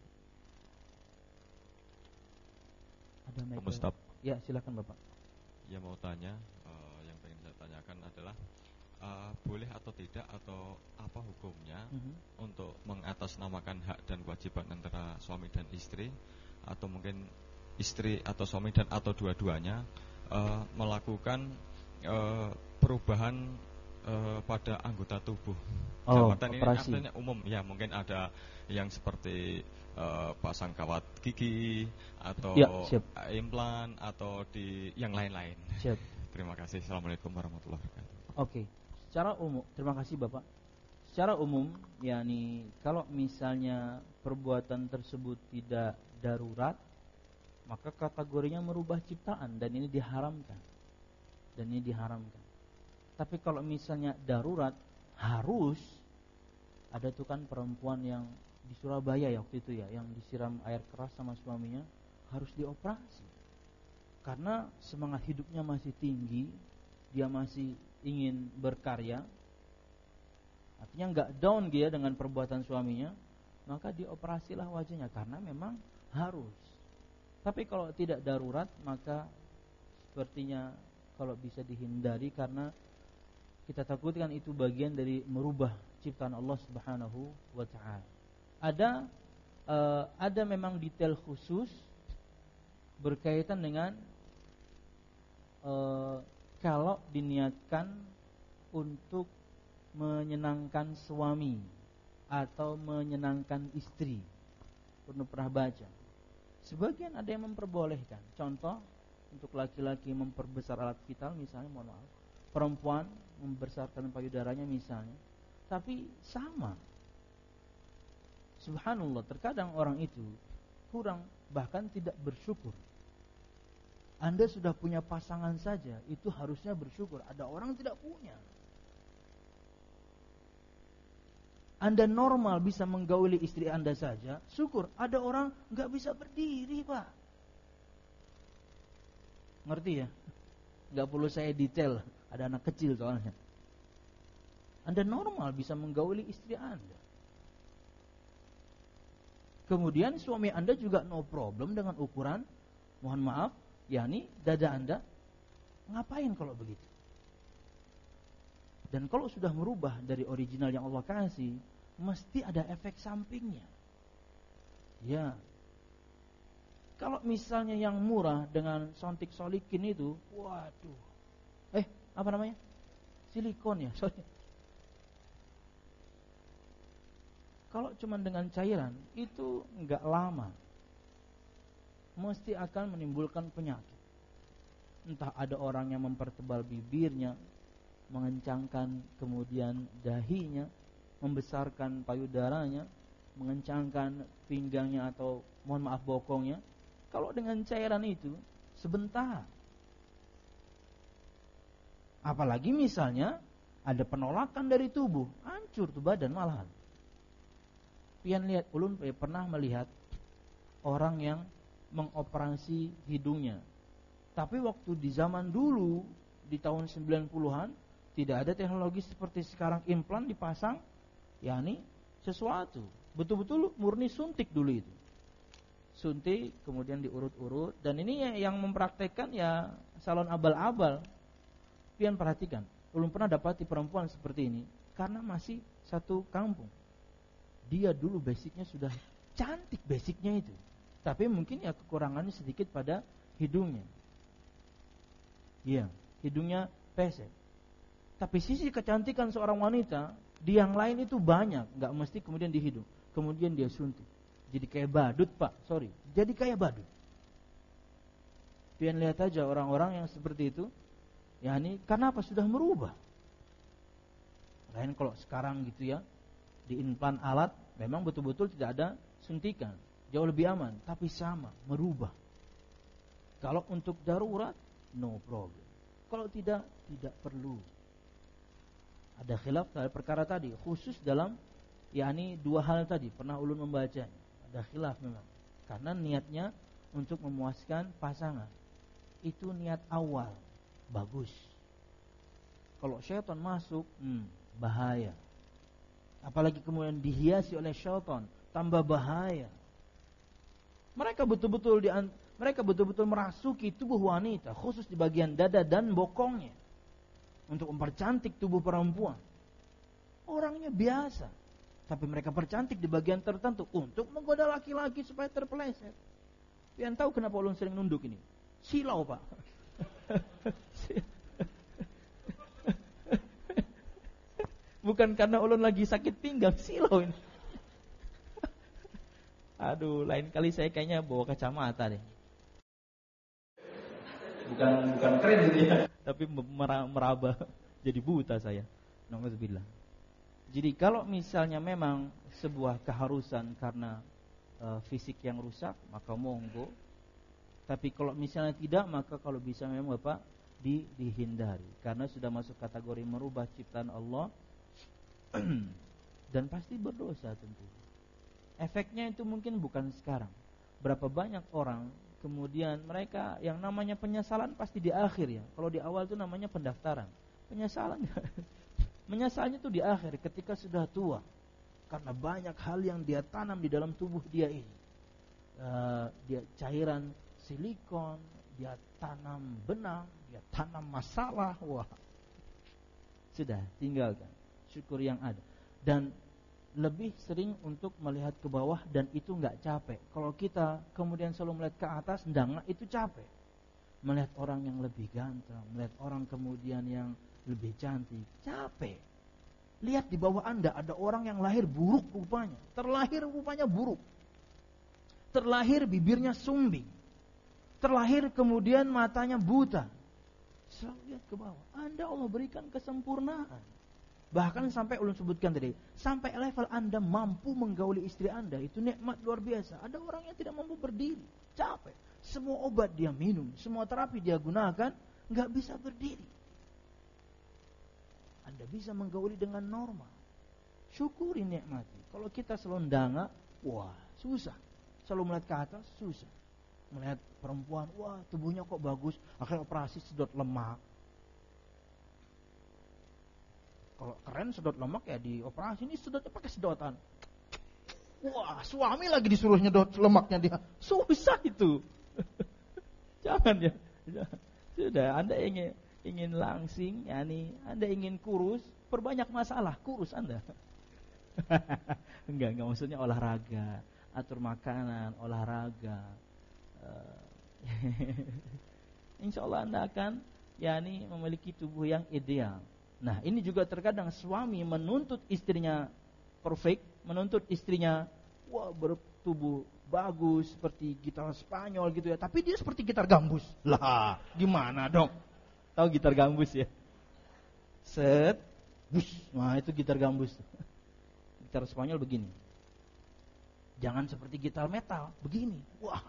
Ada mic. Mustaf. Ya, silakan Bapak. Ya, mau tanya, uh, yang pengen saya tanyakan adalah uh, boleh atau tidak atau apa hukumnya uh-huh. untuk mengatasnamakan hak dan kewajiban antara suami dan istri, atau mungkin istri atau suami dan atau dua-duanya uh, melakukan uh, perubahan uh, pada anggota tubuh. Oh, Jabatan ini artinya umum ya, mungkin ada yang seperti uh, pasang kawat gigi atau ya, implan atau di yang lain-lain. Siap. Terima kasih. Assalamualaikum warahmatullahi wabarakatuh. Oke, secara umum, terima kasih Bapak. Secara umum, yakni kalau misalnya perbuatan tersebut tidak darurat, maka kategorinya merubah ciptaan dan ini diharamkan. Dan ini diharamkan. Tapi kalau misalnya darurat, harus ada tuh kan perempuan yang di Surabaya ya waktu itu ya, yang disiram air keras sama suaminya, harus dioperasi. Karena semangat hidupnya masih tinggi, dia masih ingin berkarya. Artinya enggak down dia dengan perbuatan suaminya, maka dioperasilah wajahnya karena memang harus. Tapi kalau tidak darurat, maka sepertinya kalau bisa dihindari karena kita takutkan itu bagian dari merubah ciptaan Allah Subhanahu wa taala. Ada uh, ada memang detail khusus berkaitan dengan uh, kalau diniatkan untuk menyenangkan suami atau menyenangkan istri. Pernah pernah baca. Sebagian ada yang memperbolehkan. Contoh untuk laki-laki memperbesar alat vital misalnya, mohon maaf. Perempuan membesarkan payudaranya misalnya. Tapi sama. Subhanallah, terkadang orang itu kurang, bahkan tidak bersyukur. Anda sudah punya pasangan saja, itu harusnya bersyukur. Ada orang tidak punya. Anda normal bisa menggauli istri Anda saja, syukur. Ada orang gak bisa berdiri, Pak. Ngerti ya? Gak perlu saya detail. Ada anak kecil soalnya. Anda normal bisa menggauli istri Anda. Kemudian suami Anda juga no problem dengan ukuran, mohon maaf, yakni dada Anda. Ngapain kalau begitu? Dan kalau sudah merubah dari original yang Allah kasih, mesti ada efek sampingnya. Ya. Kalau misalnya yang murah dengan sontik solikin itu, waduh. Eh, apa namanya? Silikon ya, sorry. Kalau cuma dengan cairan, itu enggak lama. Mesti akan menimbulkan penyakit. Entah ada orang yang mempertebal bibirnya, mengencangkan kemudian dahinya, membesarkan payudaranya, mengencangkan pinggangnya atau mohon maaf bokongnya. Kalau dengan cairan itu sebentar. Apalagi misalnya ada penolakan dari tubuh, hancur tuh badan malahan. Pian lihat, ulun pernah melihat orang yang mengoperasi hidungnya. Tapi waktu di zaman dulu, di tahun sembilan puluhan, tidak ada teknologi seperti sekarang implan dipasang, yakni sesuatu. Betul-betul murni suntik dulu itu. Suntik, kemudian diurut-urut. Dan ini yang mempraktekkan ya salon abal-abal. Pian perhatikan, ulun pernah dapati perempuan seperti ini. karena masih satu kampung. Dia dulu basicnya sudah cantik, basicnya itu. Tapi mungkin ya kekurangannya sedikit pada hidungnya. Iya, hidungnya pesek. Tapi sisi kecantikan seorang wanita di yang lain itu banyak, nggak mesti kemudian di hidung. Kemudian dia suntik. Jadi kayak badut, Pak. Sorry. Jadi kayak badut. Pian lihat aja orang-orang yang seperti itu. Ya ini karena apa? Sudah merubah. Lain kalau sekarang gitu ya, di implan alat memang betul-betul tidak ada suntikan, jauh lebih aman. Tapi sama, merubah. Kalau untuk darurat, no problem. Kalau tidak, tidak perlu. Ada khilaf dari perkara tadi, khusus dalam yakni dua hal tadi, pernah ulun membaca. Ada khilaf memang. Karena niatnya untuk memuaskan pasangan. Itu niat awal, bagus. Kalau syaitan masuk, hmm, bahaya. Apalagi kemudian dihiasi oleh syaitan, tambah bahaya. Mereka betul-betul di, mereka betul-betul merasuki tubuh wanita, khusus di bagian dada dan bokongnya, untuk mempercantik tubuh perempuan. Orangnya biasa, tapi mereka percantik di bagian tertentu untuk menggoda laki-laki supaya terpeleset. Pian tahu kenapa ulun sering nunduk ini? Silau, Pak. Bukan karena ulun lagi sakit pinggang, silau ini. Aduh, lain kali saya kayaknya bawa kacamata deh. Bukan bukan keren gitu ya, tapi meraba jadi buta saya. Nauzubillah. Jadi kalau misalnya memang sebuah keharusan karena uh, fisik yang rusak, maka monggo. Tapi kalau misalnya tidak, maka kalau bisa memang Bapak di, dihindari. Karena sudah masuk kategori merubah ciptaan Allah. Dan pasti berdosa tentu. Efeknya itu mungkin bukan sekarang. Berapa banyak orang kemudian mereka yang namanya penyesalan pasti di akhir ya. Kalau di awal itu namanya pendaftaran. Penyesalan menyesalnya itu di akhir ketika sudah tua. Karena banyak hal yang dia tanam di dalam tubuh dia ini. Uh, dia cairan silikon, dia tanam benang, dia tanam masalah. Wah, sudah tinggalkan, syukur yang ada. Dan lebih sering untuk melihat ke bawah dan itu enggak capek. Kalau kita kemudian selalu melihat ke atas, ndang itu capek. Melihat orang yang lebih ganteng, melihat orang kemudian yang lebih cantik, capek. Lihat di bawah Anda ada orang yang lahir buruk rupanya, terlahir rupanya buruk, terlahir bibirnya sumbing, terlahir kemudian matanya buta. Selalu lihat ke bawah. Anda Allah berikan kesempurnaan. Bahkan sampai ulun sebutkan tadi, sampai level Anda mampu menggauli istri Anda, itu nikmat luar biasa. Ada orang yang tidak mampu berdiri, capek. Semua obat dia minum, semua terapi dia gunakan, nggak bisa berdiri. Anda bisa menggauli dengan normal. Syukuri nikmati. Kalau kita selalu ndanga, wah susah. Selalu melihat ke atas, susah. Melihat perempuan, wah tubuhnya kok bagus, akhirnya operasi sedot lemak. Kalau keren sedot lemak ya di operasi, ini sedotnya pakai sedotan. Wah, suami lagi disuruh nyedot lemaknya dia. Susah itu. Jangan ya. Sudah, Anda ingin ingin langsing, yani Anda ingin kurus, perbanyak masalah, kurus Anda. Enggak, enggak maksudnya olahraga, atur makanan, olahraga. Insya Allah Anda akan yani memiliki tubuh yang ideal. Nah, ini juga terkadang suami menuntut istrinya perfect, menuntut istrinya wah bertubuh bagus seperti gitar Spanyol gitu ya, tapi dia seperti gitar gambus. Lah, gimana dong? Tahu gitar gambus ya? Set, bus. Nah, itu gitar gambus. Gitar Spanyol begini. Jangan seperti gitar metal, begini. Wah.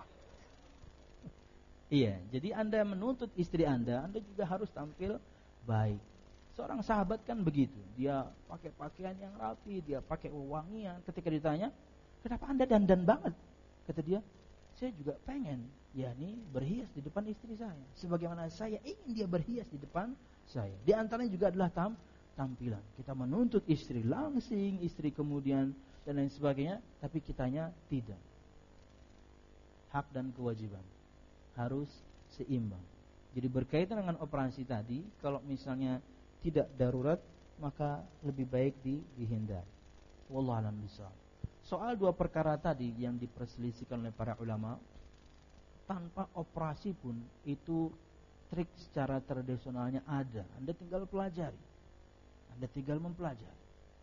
Iya, jadi Anda menuntut istri Anda, Anda juga harus tampil baik. Seorang sahabat kan begitu, dia pakai pakaian yang rapi, dia pakai wewangian. Ketika ditanya, kenapa Anda dandan banget? Kata dia, saya juga pengen, yakni berhias di depan istri saya, sebagaimana saya ingin dia berhias di depan saya. Di antaranya juga adalah tam, tampilan. Kita menuntut istri langsing, istri kemudian dan lain sebagainya, tapi kitanya tidak. Hak dan kewajiban harus seimbang. Jadi berkaitan dengan operasi tadi, kalau misalnya tidak darurat, maka lebih baik di, dihindari. Wallahu a'lam bishawab. Soal dua perkara tadi yang diperselisihkan oleh para ulama, tanpa operasi pun itu trik secara tradisionalnya ada. Anda tinggal pelajari. Anda tinggal mempelajari.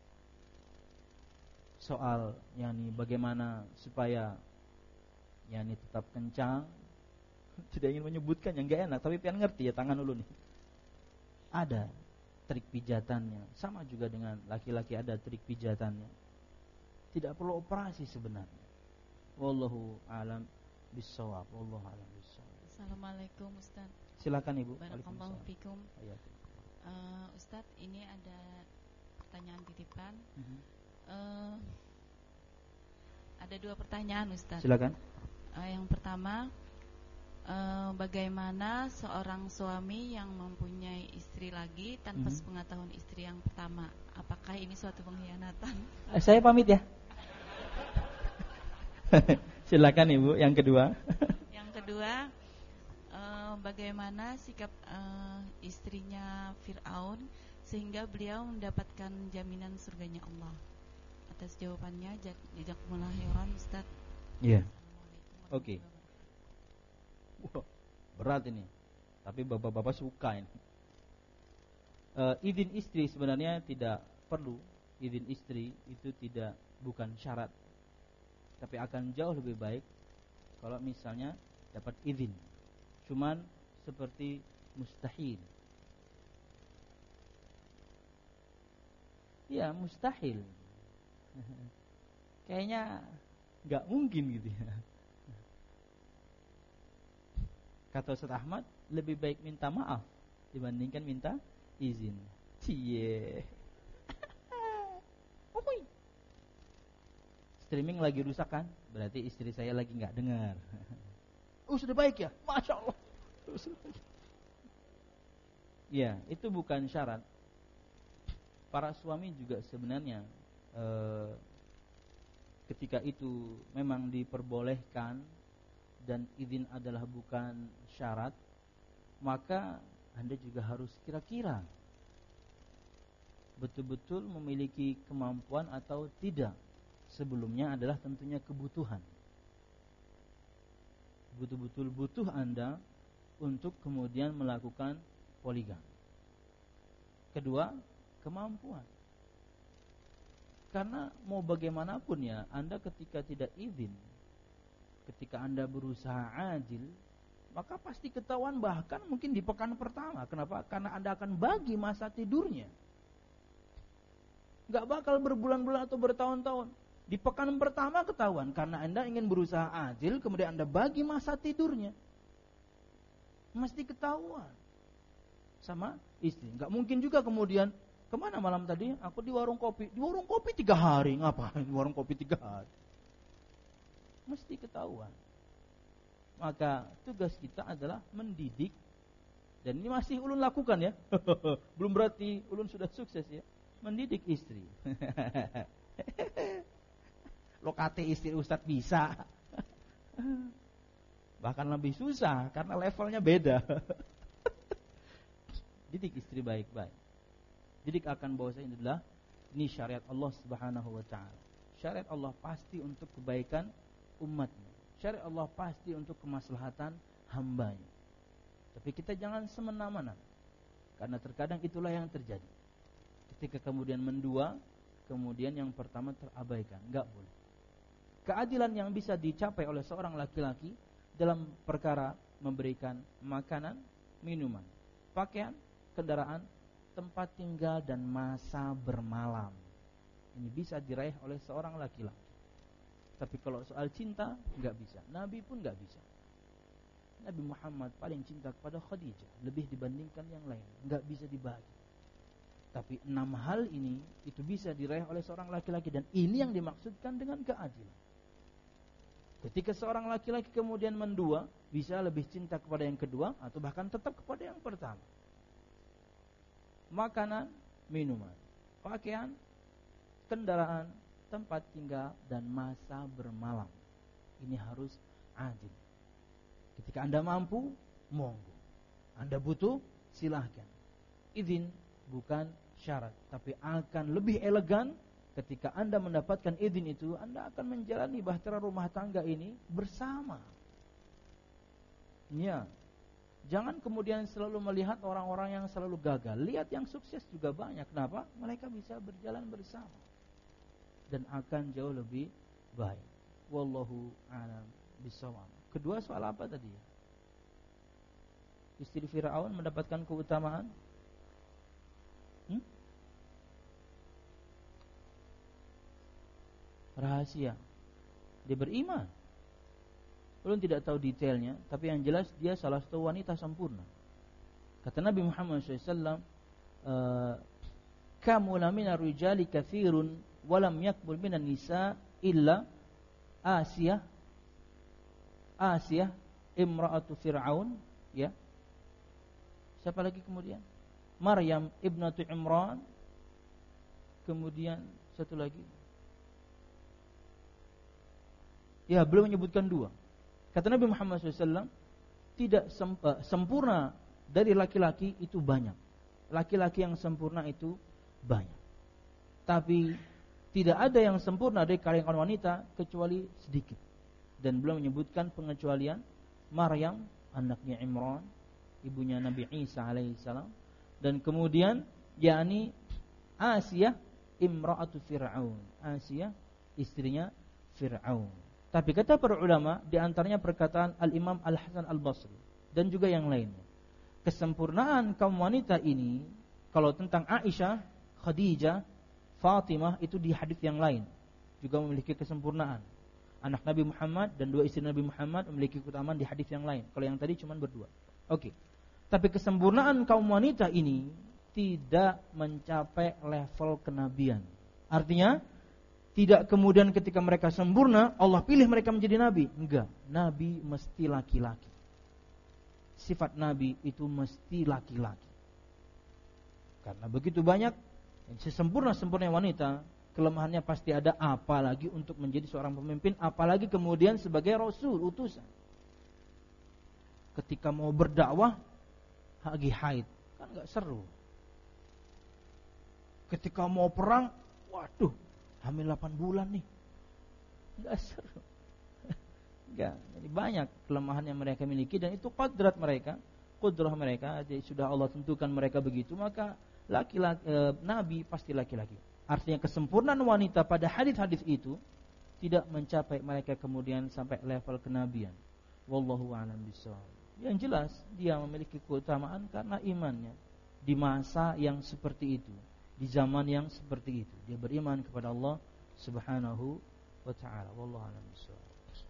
Soal yakni bagaimana supaya yakni tetap kencang, tidak ingin menyebutkan yang enggak enak, tapi pengen ngerti ya, tangan dulu nih. Ada trik pijatannya, sama juga dengan laki-laki ada trik pijatannya. Tidak perlu operasi sebenarnya. Wallahu a'lam bishawab. Wallahu a'lam bishawab. Assalamualaikum Ustaz. Silakan Ibu. Barakallahu fikum. Ayatullah. Uh, Ustaz, ini ada pertanyaan titipan. Mm-hmm. Uh, ada dua pertanyaan Ustaz. Silakan. Uh, yang pertama, uh, bagaimana seorang suami yang mempunyai istri lagi tanpa mm-hmm. sepengetahuan istri yang pertama? Apakah ini suatu pengkhianatan? Eh, saya pamit ya. Silakan Ibu. Yang kedua. Yang kedua, uh, bagaimana sikap uh, istrinya Fir'aun sehingga beliau mendapatkan jaminan surganya Allah? Atas jawabannya jazakumullah khairan Ustaz. Iya. Oke. Wow, berat ini. Tapi bapak-bapak suka ini. Uh, izin istri sebenarnya tidak perlu. Izin istri itu tidak bukan syarat. Tapi akan jauh lebih baik kalau misalnya dapat izin. Cuman seperti mustahil. Ya, mustahil. Kayaknya nggak mungkin gitu ya. Kata Ustaz Ahmad, lebih baik minta maaf dibandingkan minta izin. Cie. Streaming lagi rusak kan? Berarti istri saya lagi nggak dengar. Oh, sudah baik ya? Masya Allah. Ya, itu bukan syarat. Para suami juga sebenarnya eh, ketika itu memang diperbolehkan dan izin adalah bukan syarat, maka Anda juga harus kira-kira betul-betul memiliki kemampuan atau tidak. Sebelumnya adalah tentunya kebutuhan. Betul-betul butuh Anda untuk kemudian melakukan poligami. Kedua, kemampuan. Karena mau bagaimanapun ya, Anda ketika tidak izin, ketika Anda berusaha adil, maka pasti ketahuan bahkan mungkin di pekan pertama. Kenapa? Karena Anda akan bagi masa tidurnya. Gak bakal berbulan-bulan atau bertahun-tahun. Di pekan pertama ketahuan karena Anda ingin berusaha adil, kemudian Anda bagi masa tidurnya. Mesti ketahuan sama istri. Gak mungkin juga kemudian, kemana malam tadi? Aku di warung kopi. Di warung kopi tiga hari. Ngapain di warung kopi tiga hari? Mesti ketahuan. Maka tugas kita adalah mendidik. Dan ini masih ulun lakukan ya. Belum berarti ulun sudah sukses ya. Mendidik istri. Lokate istri Ustadz bisa. Bahkan lebih susah karena levelnya beda. Didik istri baik-baik. Didik akan bahwasanya ini adalah ini syariat Allah Subhanahu wa taala. Syariat Allah pasti untuk kebaikan umatnya. Syariat Allah pasti untuk kemaslahatan hambanya. Tapi kita jangan semena-mena. Karena terkadang itulah yang terjadi. Ketika kemudian mendua, kemudian yang pertama terabaikan. Enggak boleh. Keadilan yang bisa dicapai oleh seorang laki-laki dalam perkara memberikan makanan, minuman, pakaian, kendaraan, tempat tinggal dan masa bermalam. Ini bisa diraih oleh seorang laki-laki. Tapi kalau soal cinta enggak bisa. Nabi pun enggak bisa. Nabi Muhammad paling cinta kepada Khadijah lebih dibandingkan yang lain. Enggak bisa dibagi. Tapi enam hal ini itu bisa diraih oleh seorang laki-laki dan ini yang dimaksudkan dengan keadilan. Ketika seorang laki-laki kemudian mendua, bisa lebih cinta kepada yang kedua atau bahkan tetap kepada yang pertama. Makanan, minuman, pakaian, kendaraan, tempat tinggal dan masa bermalam. Ini harus adil. Ketika Anda mampu, monggo. Anda butuh, silahkan. Izin bukan syarat, tapi akan lebih elegan ketika Anda mendapatkan izin itu, Anda akan menjalani bahtera rumah tangga ini bersama. Ya. Jangan kemudian selalu melihat orang-orang yang selalu gagal. Lihat yang sukses juga banyak. Kenapa? Mereka bisa berjalan bersama dan akan jauh lebih baik. Wallahu a'lam bishawab. Kedua, soal apa tadi? Istri Firaun mendapatkan keutamaan? Hmm? Rahasia. Dia beriman. Belum tidak tahu detailnya, tapi yang jelas dia salah satu wanita sempurna. Kata Nabi Muhammad shallallahu alaihi wasallam, "Kamula minar rijali katsirun, walam yakmul minan nisa illa Asiyah, Asiyah imra'atu Fir'aun." Ya. Siapa lagi kemudian? Maryam ibnatu Imran. Kemudian satu lagi. Ya, belum menyebutkan dua. Kata Nabi Muhammad shallallahu alaihi wasallam, tidak sempurna dari laki-laki itu banyak. Laki-laki yang sempurna itu banyak. Tapi tidak ada yang sempurna dari kalangan wanita kecuali sedikit. Dan belum menyebutkan pengecualian Maryam, anaknya Imran, ibunya Nabi Isa alaihissalam, dan kemudian yakni Asiyah imra'atu Fir'aun. Asiyah istrinya Fir'aun. Tapi kata para ulama, di antaranya perkataan Al-Imam Al-Hasan Al-Basri dan juga yang lainnya, kesempurnaan kaum wanita ini, kalau tentang Aisyah, Khadijah, Fatimah, itu di hadis yang lain juga memiliki kesempurnaan. Anak Nabi Muhammad dan dua istri Nabi Muhammad memiliki keutamaan di hadis yang lain. Kalau yang tadi cuma berdua. Oke. Tapi kesempurnaan kaum wanita ini tidak mencapai level kenabian. Artinya tidak kemudian ketika mereka sempurna Allah pilih mereka menjadi nabi. Enggak. Nabi mesti laki-laki. Sifat nabi itu mesti laki-laki. Karena begitu banyak sesempurna-sempurna wanita, kelemahannya pasti ada, apalagi untuk menjadi seorang pemimpin, apalagi kemudian sebagai rasul, utusan. Ketika mau berdakwah lagi haid, kan enggak seru. Ketika mau perang, waduh, hamil delapan bulan nih, enggak seru. Enggak, jadi banyak kelemahan yang mereka miliki, dan itu qadrat mereka, qudrah mereka. Jadi sudah Allah tentukan mereka begitu, maka laki-laki e, nabi pasti laki-laki. Artinya kesempurnaan wanita pada hadis-hadis itu tidak mencapai mereka kemudian sampai level kenabian. Wallahu a'lam bishawab. Yang jelas dia memiliki keutamaan karena imannya di masa yang seperti itu, di zaman yang seperti itu. Dia beriman kepada Allah Subhanahu wa taala. Wallahu a'lam bishawab.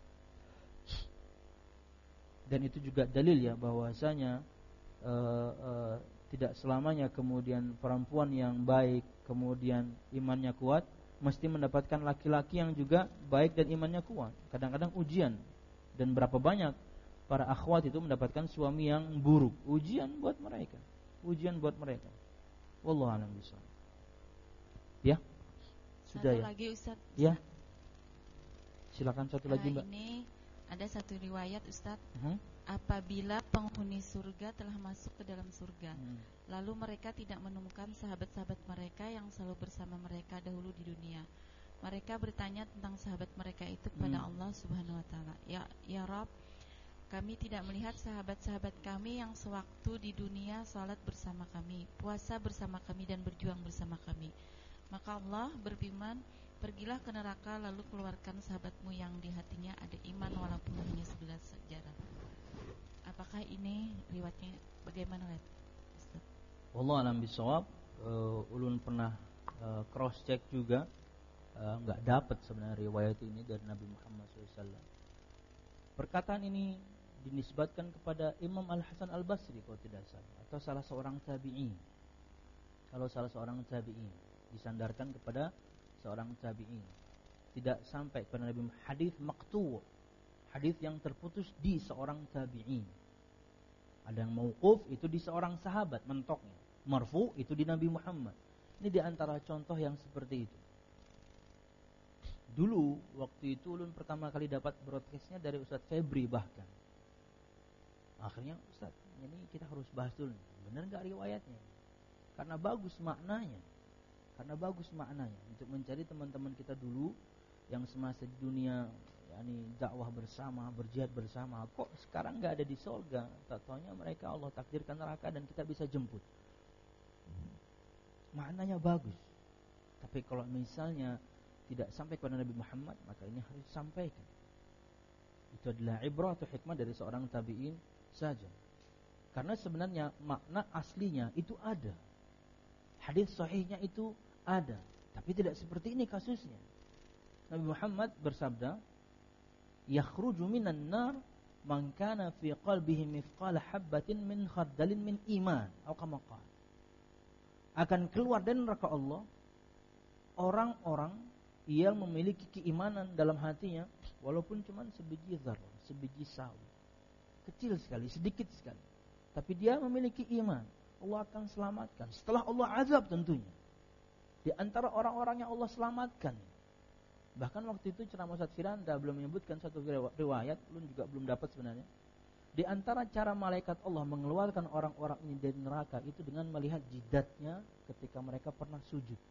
Dan itu juga dalil ya bahwasanya uh, uh, tidak selamanya kemudian perempuan yang baik kemudian imannya kuat mesti mendapatkan laki-laki yang juga baik dan imannya kuat. Kadang-kadang ujian, dan berapa banyak para akhwat itu mendapatkan suami yang buruk. Ujian buat mereka, ujian buat mereka. Wallahu a'lam bishawab. Ya, sudah satu ya. Lagi Ustaz. Ya, silakan satu uh, lagi Mbak. Ini ada satu riwayat Ustaz. Uh-huh. Apabila penghuni surga telah masuk ke dalam surga, hmm. lalu mereka tidak menemukan sahabat-sahabat mereka yang selalu bersama mereka dahulu di dunia. Mereka bertanya tentang sahabat mereka itu kepada hmm. Allah Subhanahu wa taala. Ya ya Rabb, kami tidak melihat sahabat-sahabat kami yang sewaktu di dunia salat bersama kami, puasa bersama kami, dan berjuang bersama kami. Maka Allah berfirman, pergilah ke neraka lalu keluarkan sahabatmu yang di hatinya ada iman walaupun hanya sebelah sejarah. Apakah ini riwayatnya bagaimana, Ustaz? Wallahu a'lam bishawab. Uh, ulun pernah uh, cross check juga, enggak uh, dapat sebenarnya riwayat ini dari Nabi Muhammad shallallahu alaihi wasallam. Perkataan ini dinisbatkan kepada Imam Al-Hasan Al-Basri kalau tidak salah, atau salah seorang tabi'in. Kalau salah seorang tabi'in disandarkan kepada seorang tabi'in, tidak sampai kepada Nabi Muhammad. Hadis maqtu', hadis yang terputus di seorang tabi'in. Ada yang mauquf, itu di seorang sahabat mentoknya. Marfu itu di Nabi Muhammad. Ini di antara contoh yang seperti itu. Dulu waktu itu ulun pertama kali dapat broadcastnya dari Ustaz Febri bahkan. Akhirnya Ustaz, ini kita harus bahas dulu. Benar enggak riwayatnya? Karena bagus maknanya. Karena bagus maknanya untuk mencari teman-teman kita dulu yang semasa di dunia yakni dakwah bersama, berjihad bersama, kok sekarang enggak ada di surga. Tak taunya mereka Allah takdirkan neraka dan kita bisa jemput. Maknanya bagus. Tapi kalau misalnya tidak sampai kepada Nabi Muhammad, maka ini harus disampaikan. Itu adalah ibrah atau hikmah dari seorang tabi'in saja. Karena sebenarnya makna aslinya itu ada. Hadis sahihnya itu ada, tapi tidak seperti ini kasusnya. Nabi Muhammad bersabda, "Yakhruju minan nar man kana fi qalbihi mithqala habbatin min khardalin min iman," atau kama qala. Akan keluar dari neraka Allah orang-orang yang memiliki keimanan dalam hatinya walaupun cuma sebiji zarrah, sebiji sawi. Kecil sekali, sedikit sekali. Tapi dia memiliki iman. Allah akan selamatkan. Setelah Allah azab tentunya. Di antara orang-orang yang Allah selamatkan. Bahkan waktu itu ceramah Ustaz Firanda belum menyebutkan satu riwayat, belum juga belum dapat sebenarnya. Di antara cara malaikat Allah mengeluarkan orang-orang ini dari neraka itu dengan melihat jidatnya ketika mereka pernah sujud.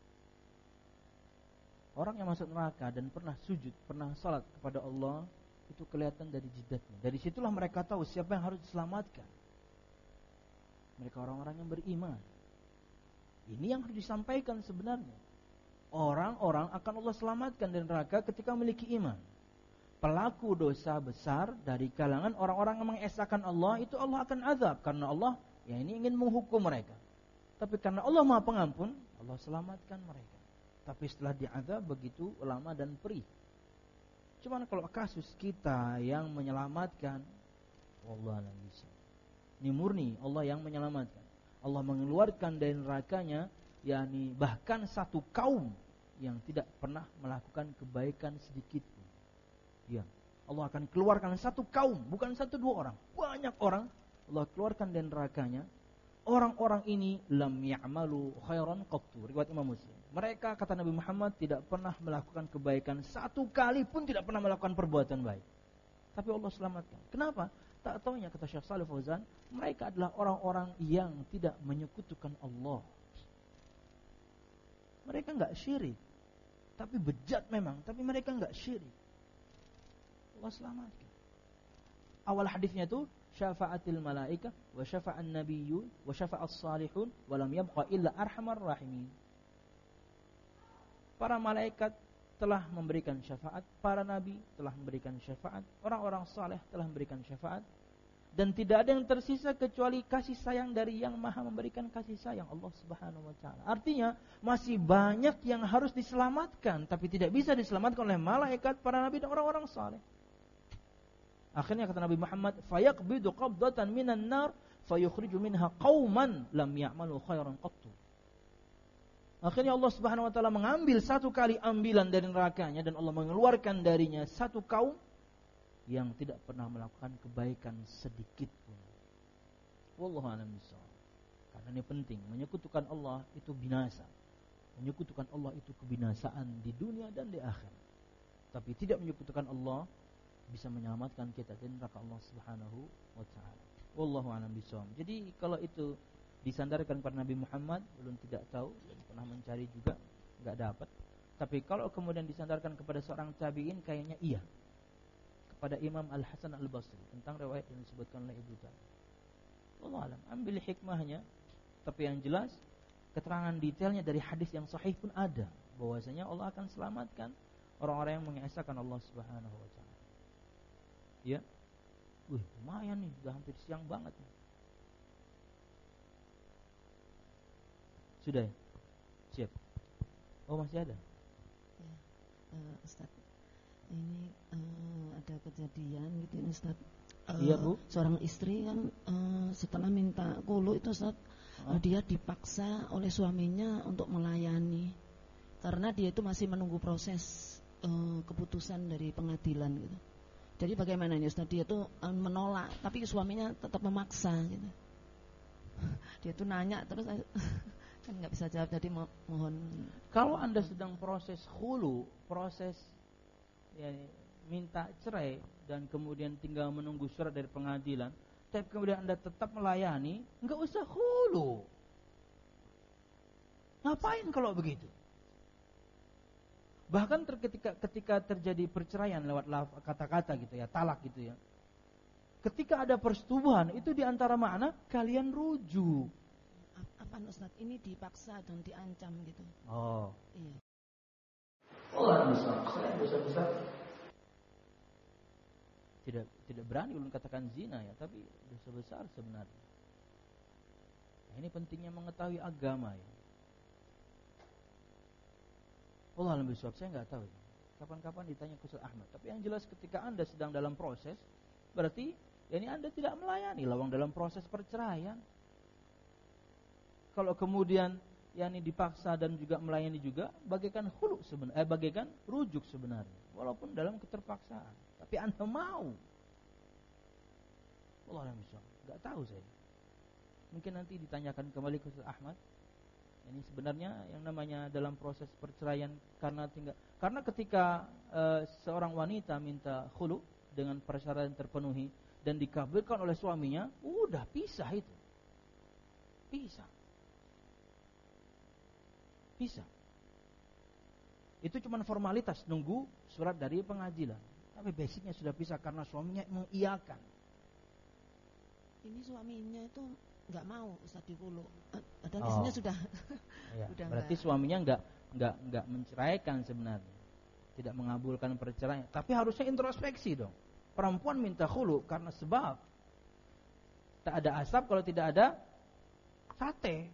Orang yang masuk neraka dan pernah sujud, pernah salat kepada Allah, itu kelihatan dari jidatnya. Dari situlah mereka tahu siapa yang harus diselamatkan. Mereka orang-orang yang beriman. Ini yang harus disampaikan sebenarnya. Orang-orang akan Allah selamatkan dari neraka ketika memiliki iman. Pelaku dosa besar dari kalangan orang-orang yang mengesahkan Allah, itu Allah akan azab. Karena Allah ya ini ingin menghukum mereka. Tapi karena Allah Maha Pengampun, Allah selamatkan mereka. Tapi setelah diazab begitu lama dan perih. Cuman kalau kasus kita yang menyelamatkan, wallah la bisa. Ini murni Allah yang menyelamatkan. Allah mengeluarkan dari nerakanya, yakni bahkan satu kaum yang tidak pernah melakukan kebaikan sedikit pun. Ya, Allah akan keluarkan satu kaum, bukan satu dua orang, banyak orang Allah keluarkan dari nerakanya. Orang-orang ini lam ya'malu khairan qattu. Riwayat Imam Muslim. Mereka kata Nabi Muhammad tidak pernah melakukan kebaikan satu kali pun, tidak pernah melakukan perbuatan baik. Tapi Allah selamatkan. Kenapa? Tak taunya kata Syekh Shalih Fauzan, mereka adalah orang-orang yang tidak menyekutukan Allah. Mereka enggak syirik. Tapi bejat memang, tapi mereka enggak syirik. Allah selamatkan. Awal hadisnya itu syafa'atil malaikah wa syafa'an nabiyyun wa syafa'as salihun wa lam yabqa illa arhamar rahimin. Para malaikat telah memberikan syafaat, para nabi telah memberikan syafaat, orang-orang saleh telah memberikan syafaat, dan tidak ada yang tersisa kecuali kasih sayang dari yang maha memberikan kasih sayang, Allah subhanahu wa ta'ala. Artinya masih banyak yang harus diselamatkan, tapi tidak bisa diselamatkan oleh malaikat, para nabi dan orang-orang saleh. Akhirnya kata Nabi Muhammad, fayaqbidu qabdatan minan nar fayukhriju minha qauman lam ya'malu khairan qattu. Akhirnya Allah Subhanahu wa taala mengambil satu kali ambilan dari nerakanya dan Allah mengeluarkan darinya satu kaum yang tidak pernah melakukan kebaikan sedikit pun. Wallahu a'lam bishawab. Karena ini penting, menyekutukan Allah itu binasa. Menyekutukan Allah itu kebinasaan di dunia dan di akhirat. Tapi tidak menyekutukan Allah bisa menyelamatkan kita dari neraka Allah Subhanahu wa taala. Wallahu a'lam bishawab. Jadi kalau itu disandarkan kepada Nabi Muhammad, belum tidak tahu dan pernah mencari juga enggak dapat. Tapi kalau kemudian disandarkan kepada seorang tabi'in, kayaknya iya. Kepada Imam Al-Hasan Al-Basri tentang riwayat yang disebutkan oleh Ibnu Taimiyah. Wallahu a'lam. Ambil hikmahnya, tapi yang jelas keterangan detailnya dari hadis yang sahih pun ada, bahwasanya Allah akan selamatkan orang-orang yang mengesahkan Allah Subhanahu wa taala. Ya. Wih, lumayan nih, sudah hampir siang banget nih. Sudah ya? Siap. Oh, masih ada? Ya, uh, Ustaz. Ini uh, ada kejadian gitu Ustaz. Uh, iya, Bu. Seorang istri kan uh, setelah minta qulu itu Ustaz, oh. uh, dia dipaksa oleh suaminya untuk melayani. Karena dia itu masih menunggu proses uh, keputusan dari pengadilan gitu. Jadi bagaimana ini Ustaz? Dia tuh uh, menolak, tapi suaminya tetap memaksa gitu. Dia tuh nanya terus kan nggak bisa jawab, jadi mo- mohon. Kalau Anda sedang proses khulu, proses ya, minta cerai dan kemudian tinggal menunggu surat dari pengadilan, tapi kemudian Anda tetap melayani, nggak usah khulu. Ngapain kalau begitu? Bahkan ter, ketika, ketika terjadi perceraian lewat kata-kata gitu ya, talak gitu ya. Ketika ada persetubuhan, itu diantara makna kalian rujuk. Apa Ustaz? Ini dipaksa dan diancam gitu. Oh. Iya. Oh, besar, saya besar-besar. Tidak tidak berani ulun katakan zina ya, tapi dosa besar sebenarnya. Nah, ini pentingnya mengetahui agama ya. Allah alam bisawab, saya nggak tahu. Kapan-kapan ditanya ke Ustaz Ahmad. Tapi yang jelas ketika Anda sedang dalam proses, berarti ya ini Anda tidak melayani lawang dalam proses perceraian. Kalau kemudian ya ini dipaksa dan juga melayani juga, bagaikan khulu sebenarnya, eh, bagaikan rujuk sebenarnya, walaupun dalam keterpaksaan. Tapi Anda mau. Allah alam bisawab, nggak tahu saya. Mungkin nanti ditanyakan kembali ke Ustaz Ahmad. Ini sebenarnya yang namanya dalam proses perceraian karena tinggal karena ketika e, seorang wanita minta khulu dengan persyaratan terpenuhi dan dikabulkan oleh suaminya, udah pisah itu. Pisah. Pisah. Itu cuma formalitas nunggu surat dari pengadilan. Tapi basicnya sudah pisah karena suaminya mengiyakan. Ini suaminya itu nggak mau Ustaz dikulu, dan oh. istrinya sudah, ya, sudah berarti enggak. Suaminya nggak nggak nggak menceraikan sebenarnya, tidak mengabulkan perceraian. Tapi harusnya introspeksi dong. Perempuan minta khulu karena sebab tak ada asap kalau tidak ada sate,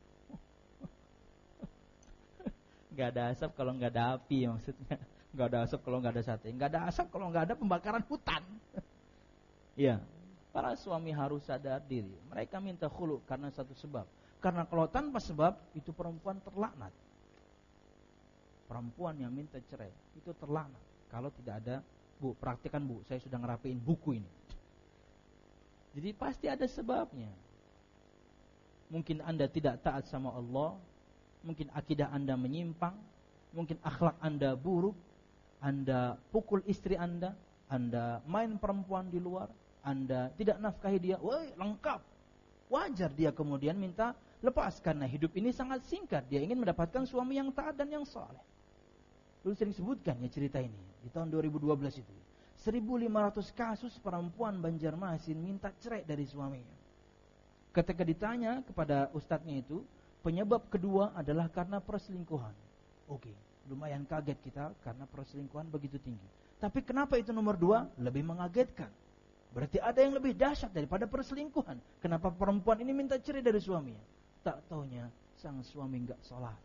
nggak ada asap kalau nggak ada api maksudnya, nggak ada asap kalau nggak ada sate, nggak ada asap kalau nggak ada pembakaran hutan. Iya. Para suami harus sadar diri. Mereka minta khulu karena satu sebab. Karena kalau tanpa sebab, itu perempuan terlaknat. Perempuan yang minta cerai, itu terlaknat. Kalau tidak ada, bu, praktikan bu, saya sudah ngerapiin buku ini. Jadi pasti ada sebabnya. Mungkin Anda tidak taat sama Allah. Mungkin akidah Anda menyimpang. Mungkin akhlak Anda buruk. Anda pukul istri Anda. Anda main perempuan di luar. Anda tidak nafkahi dia, woi lengkap. Wajar dia kemudian minta lepas karena hidup ini sangat singkat. Dia ingin mendapatkan suami yang taat dan yang saleh. Dulu sering sebutkan ya cerita ini di tahun dua ribu dua belas itu. seribu lima ratus kasus perempuan Banjarmasin minta cerai dari suaminya. Ketika ditanya kepada ustadznya itu, penyebab kedua adalah karena perselingkuhan. Oke, lumayan kaget kita karena perselingkuhan begitu tinggi. Tapi kenapa itu nomor dua? Lebih mengagetkan. Berarti ada yang lebih dahsyat daripada perselingkuhan. Kenapa perempuan ini minta cerai dari suaminya? Tak taunya sang suami enggak sholat.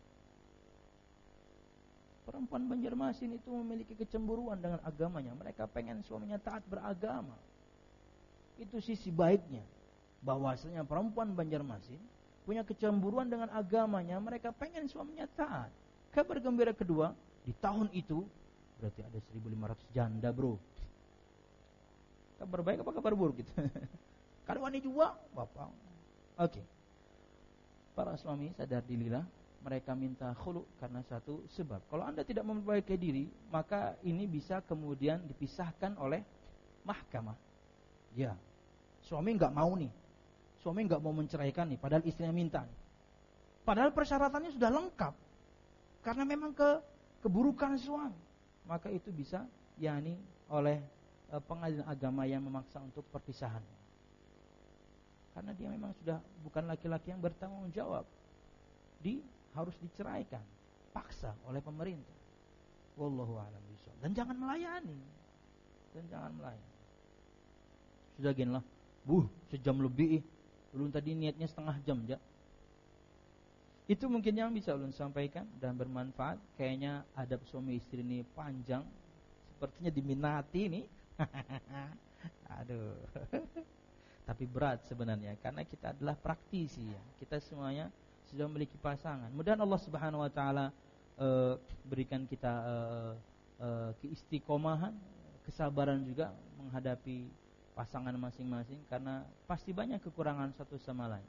Perempuan Banjarmasin itu memiliki kecemburuan dengan agamanya. Mereka pengen suaminya taat beragama. Itu sisi baiknya. Bahwasanya perempuan Banjarmasin punya kecemburuan dengan agamanya. Mereka pengen suaminya taat. Kabar gembira kedua, di tahun itu berarti ada seribu lima ratus janda bro. Kabar baik apa kabar buruk gitu? Kalau wanita juga, bapak. Oke. Okay. Para suami sadar dirilah, mereka minta khulu karena satu sebab. Kalau Anda tidak memperbaiki diri, maka ini bisa kemudian dipisahkan oleh mahkamah. Ya. Suami enggak mau nih. Suami enggak mau menceraikan nih, padahal istrinya minta. Padahal persyaratannya sudah lengkap. Karena memang ke keburukan suami. Maka itu bisa yakni oleh pengadilan agama yang memaksa untuk perpisahan. Karena dia memang sudah bukan laki-laki yang bertanggung jawab. Di harus diceraikan, paksa oleh pemerintah. Wallahu a'lam bishawab. Dan jangan melayani. Dan jangan melayani. Sudah gini lah. Buh, sejam lebih. Belum tadi niatnya setengah jam ya. Itu mungkin yang bisa ulun sampaikan dan bermanfaat. Kayaknya adab suami istri ini panjang. Sepertinya diminati nih. Aduh. Tapi berat sebenarnya karena kita adalah praktisi ya. Kita semuanya sudah memiliki pasangan. Mudah-mudahan Allah Subhanahu wa taala uh, berikan kita uh, uh, keistiqomahan, kesabaran juga menghadapi pasangan masing-masing karena pasti banyak kekurangan satu sama lain.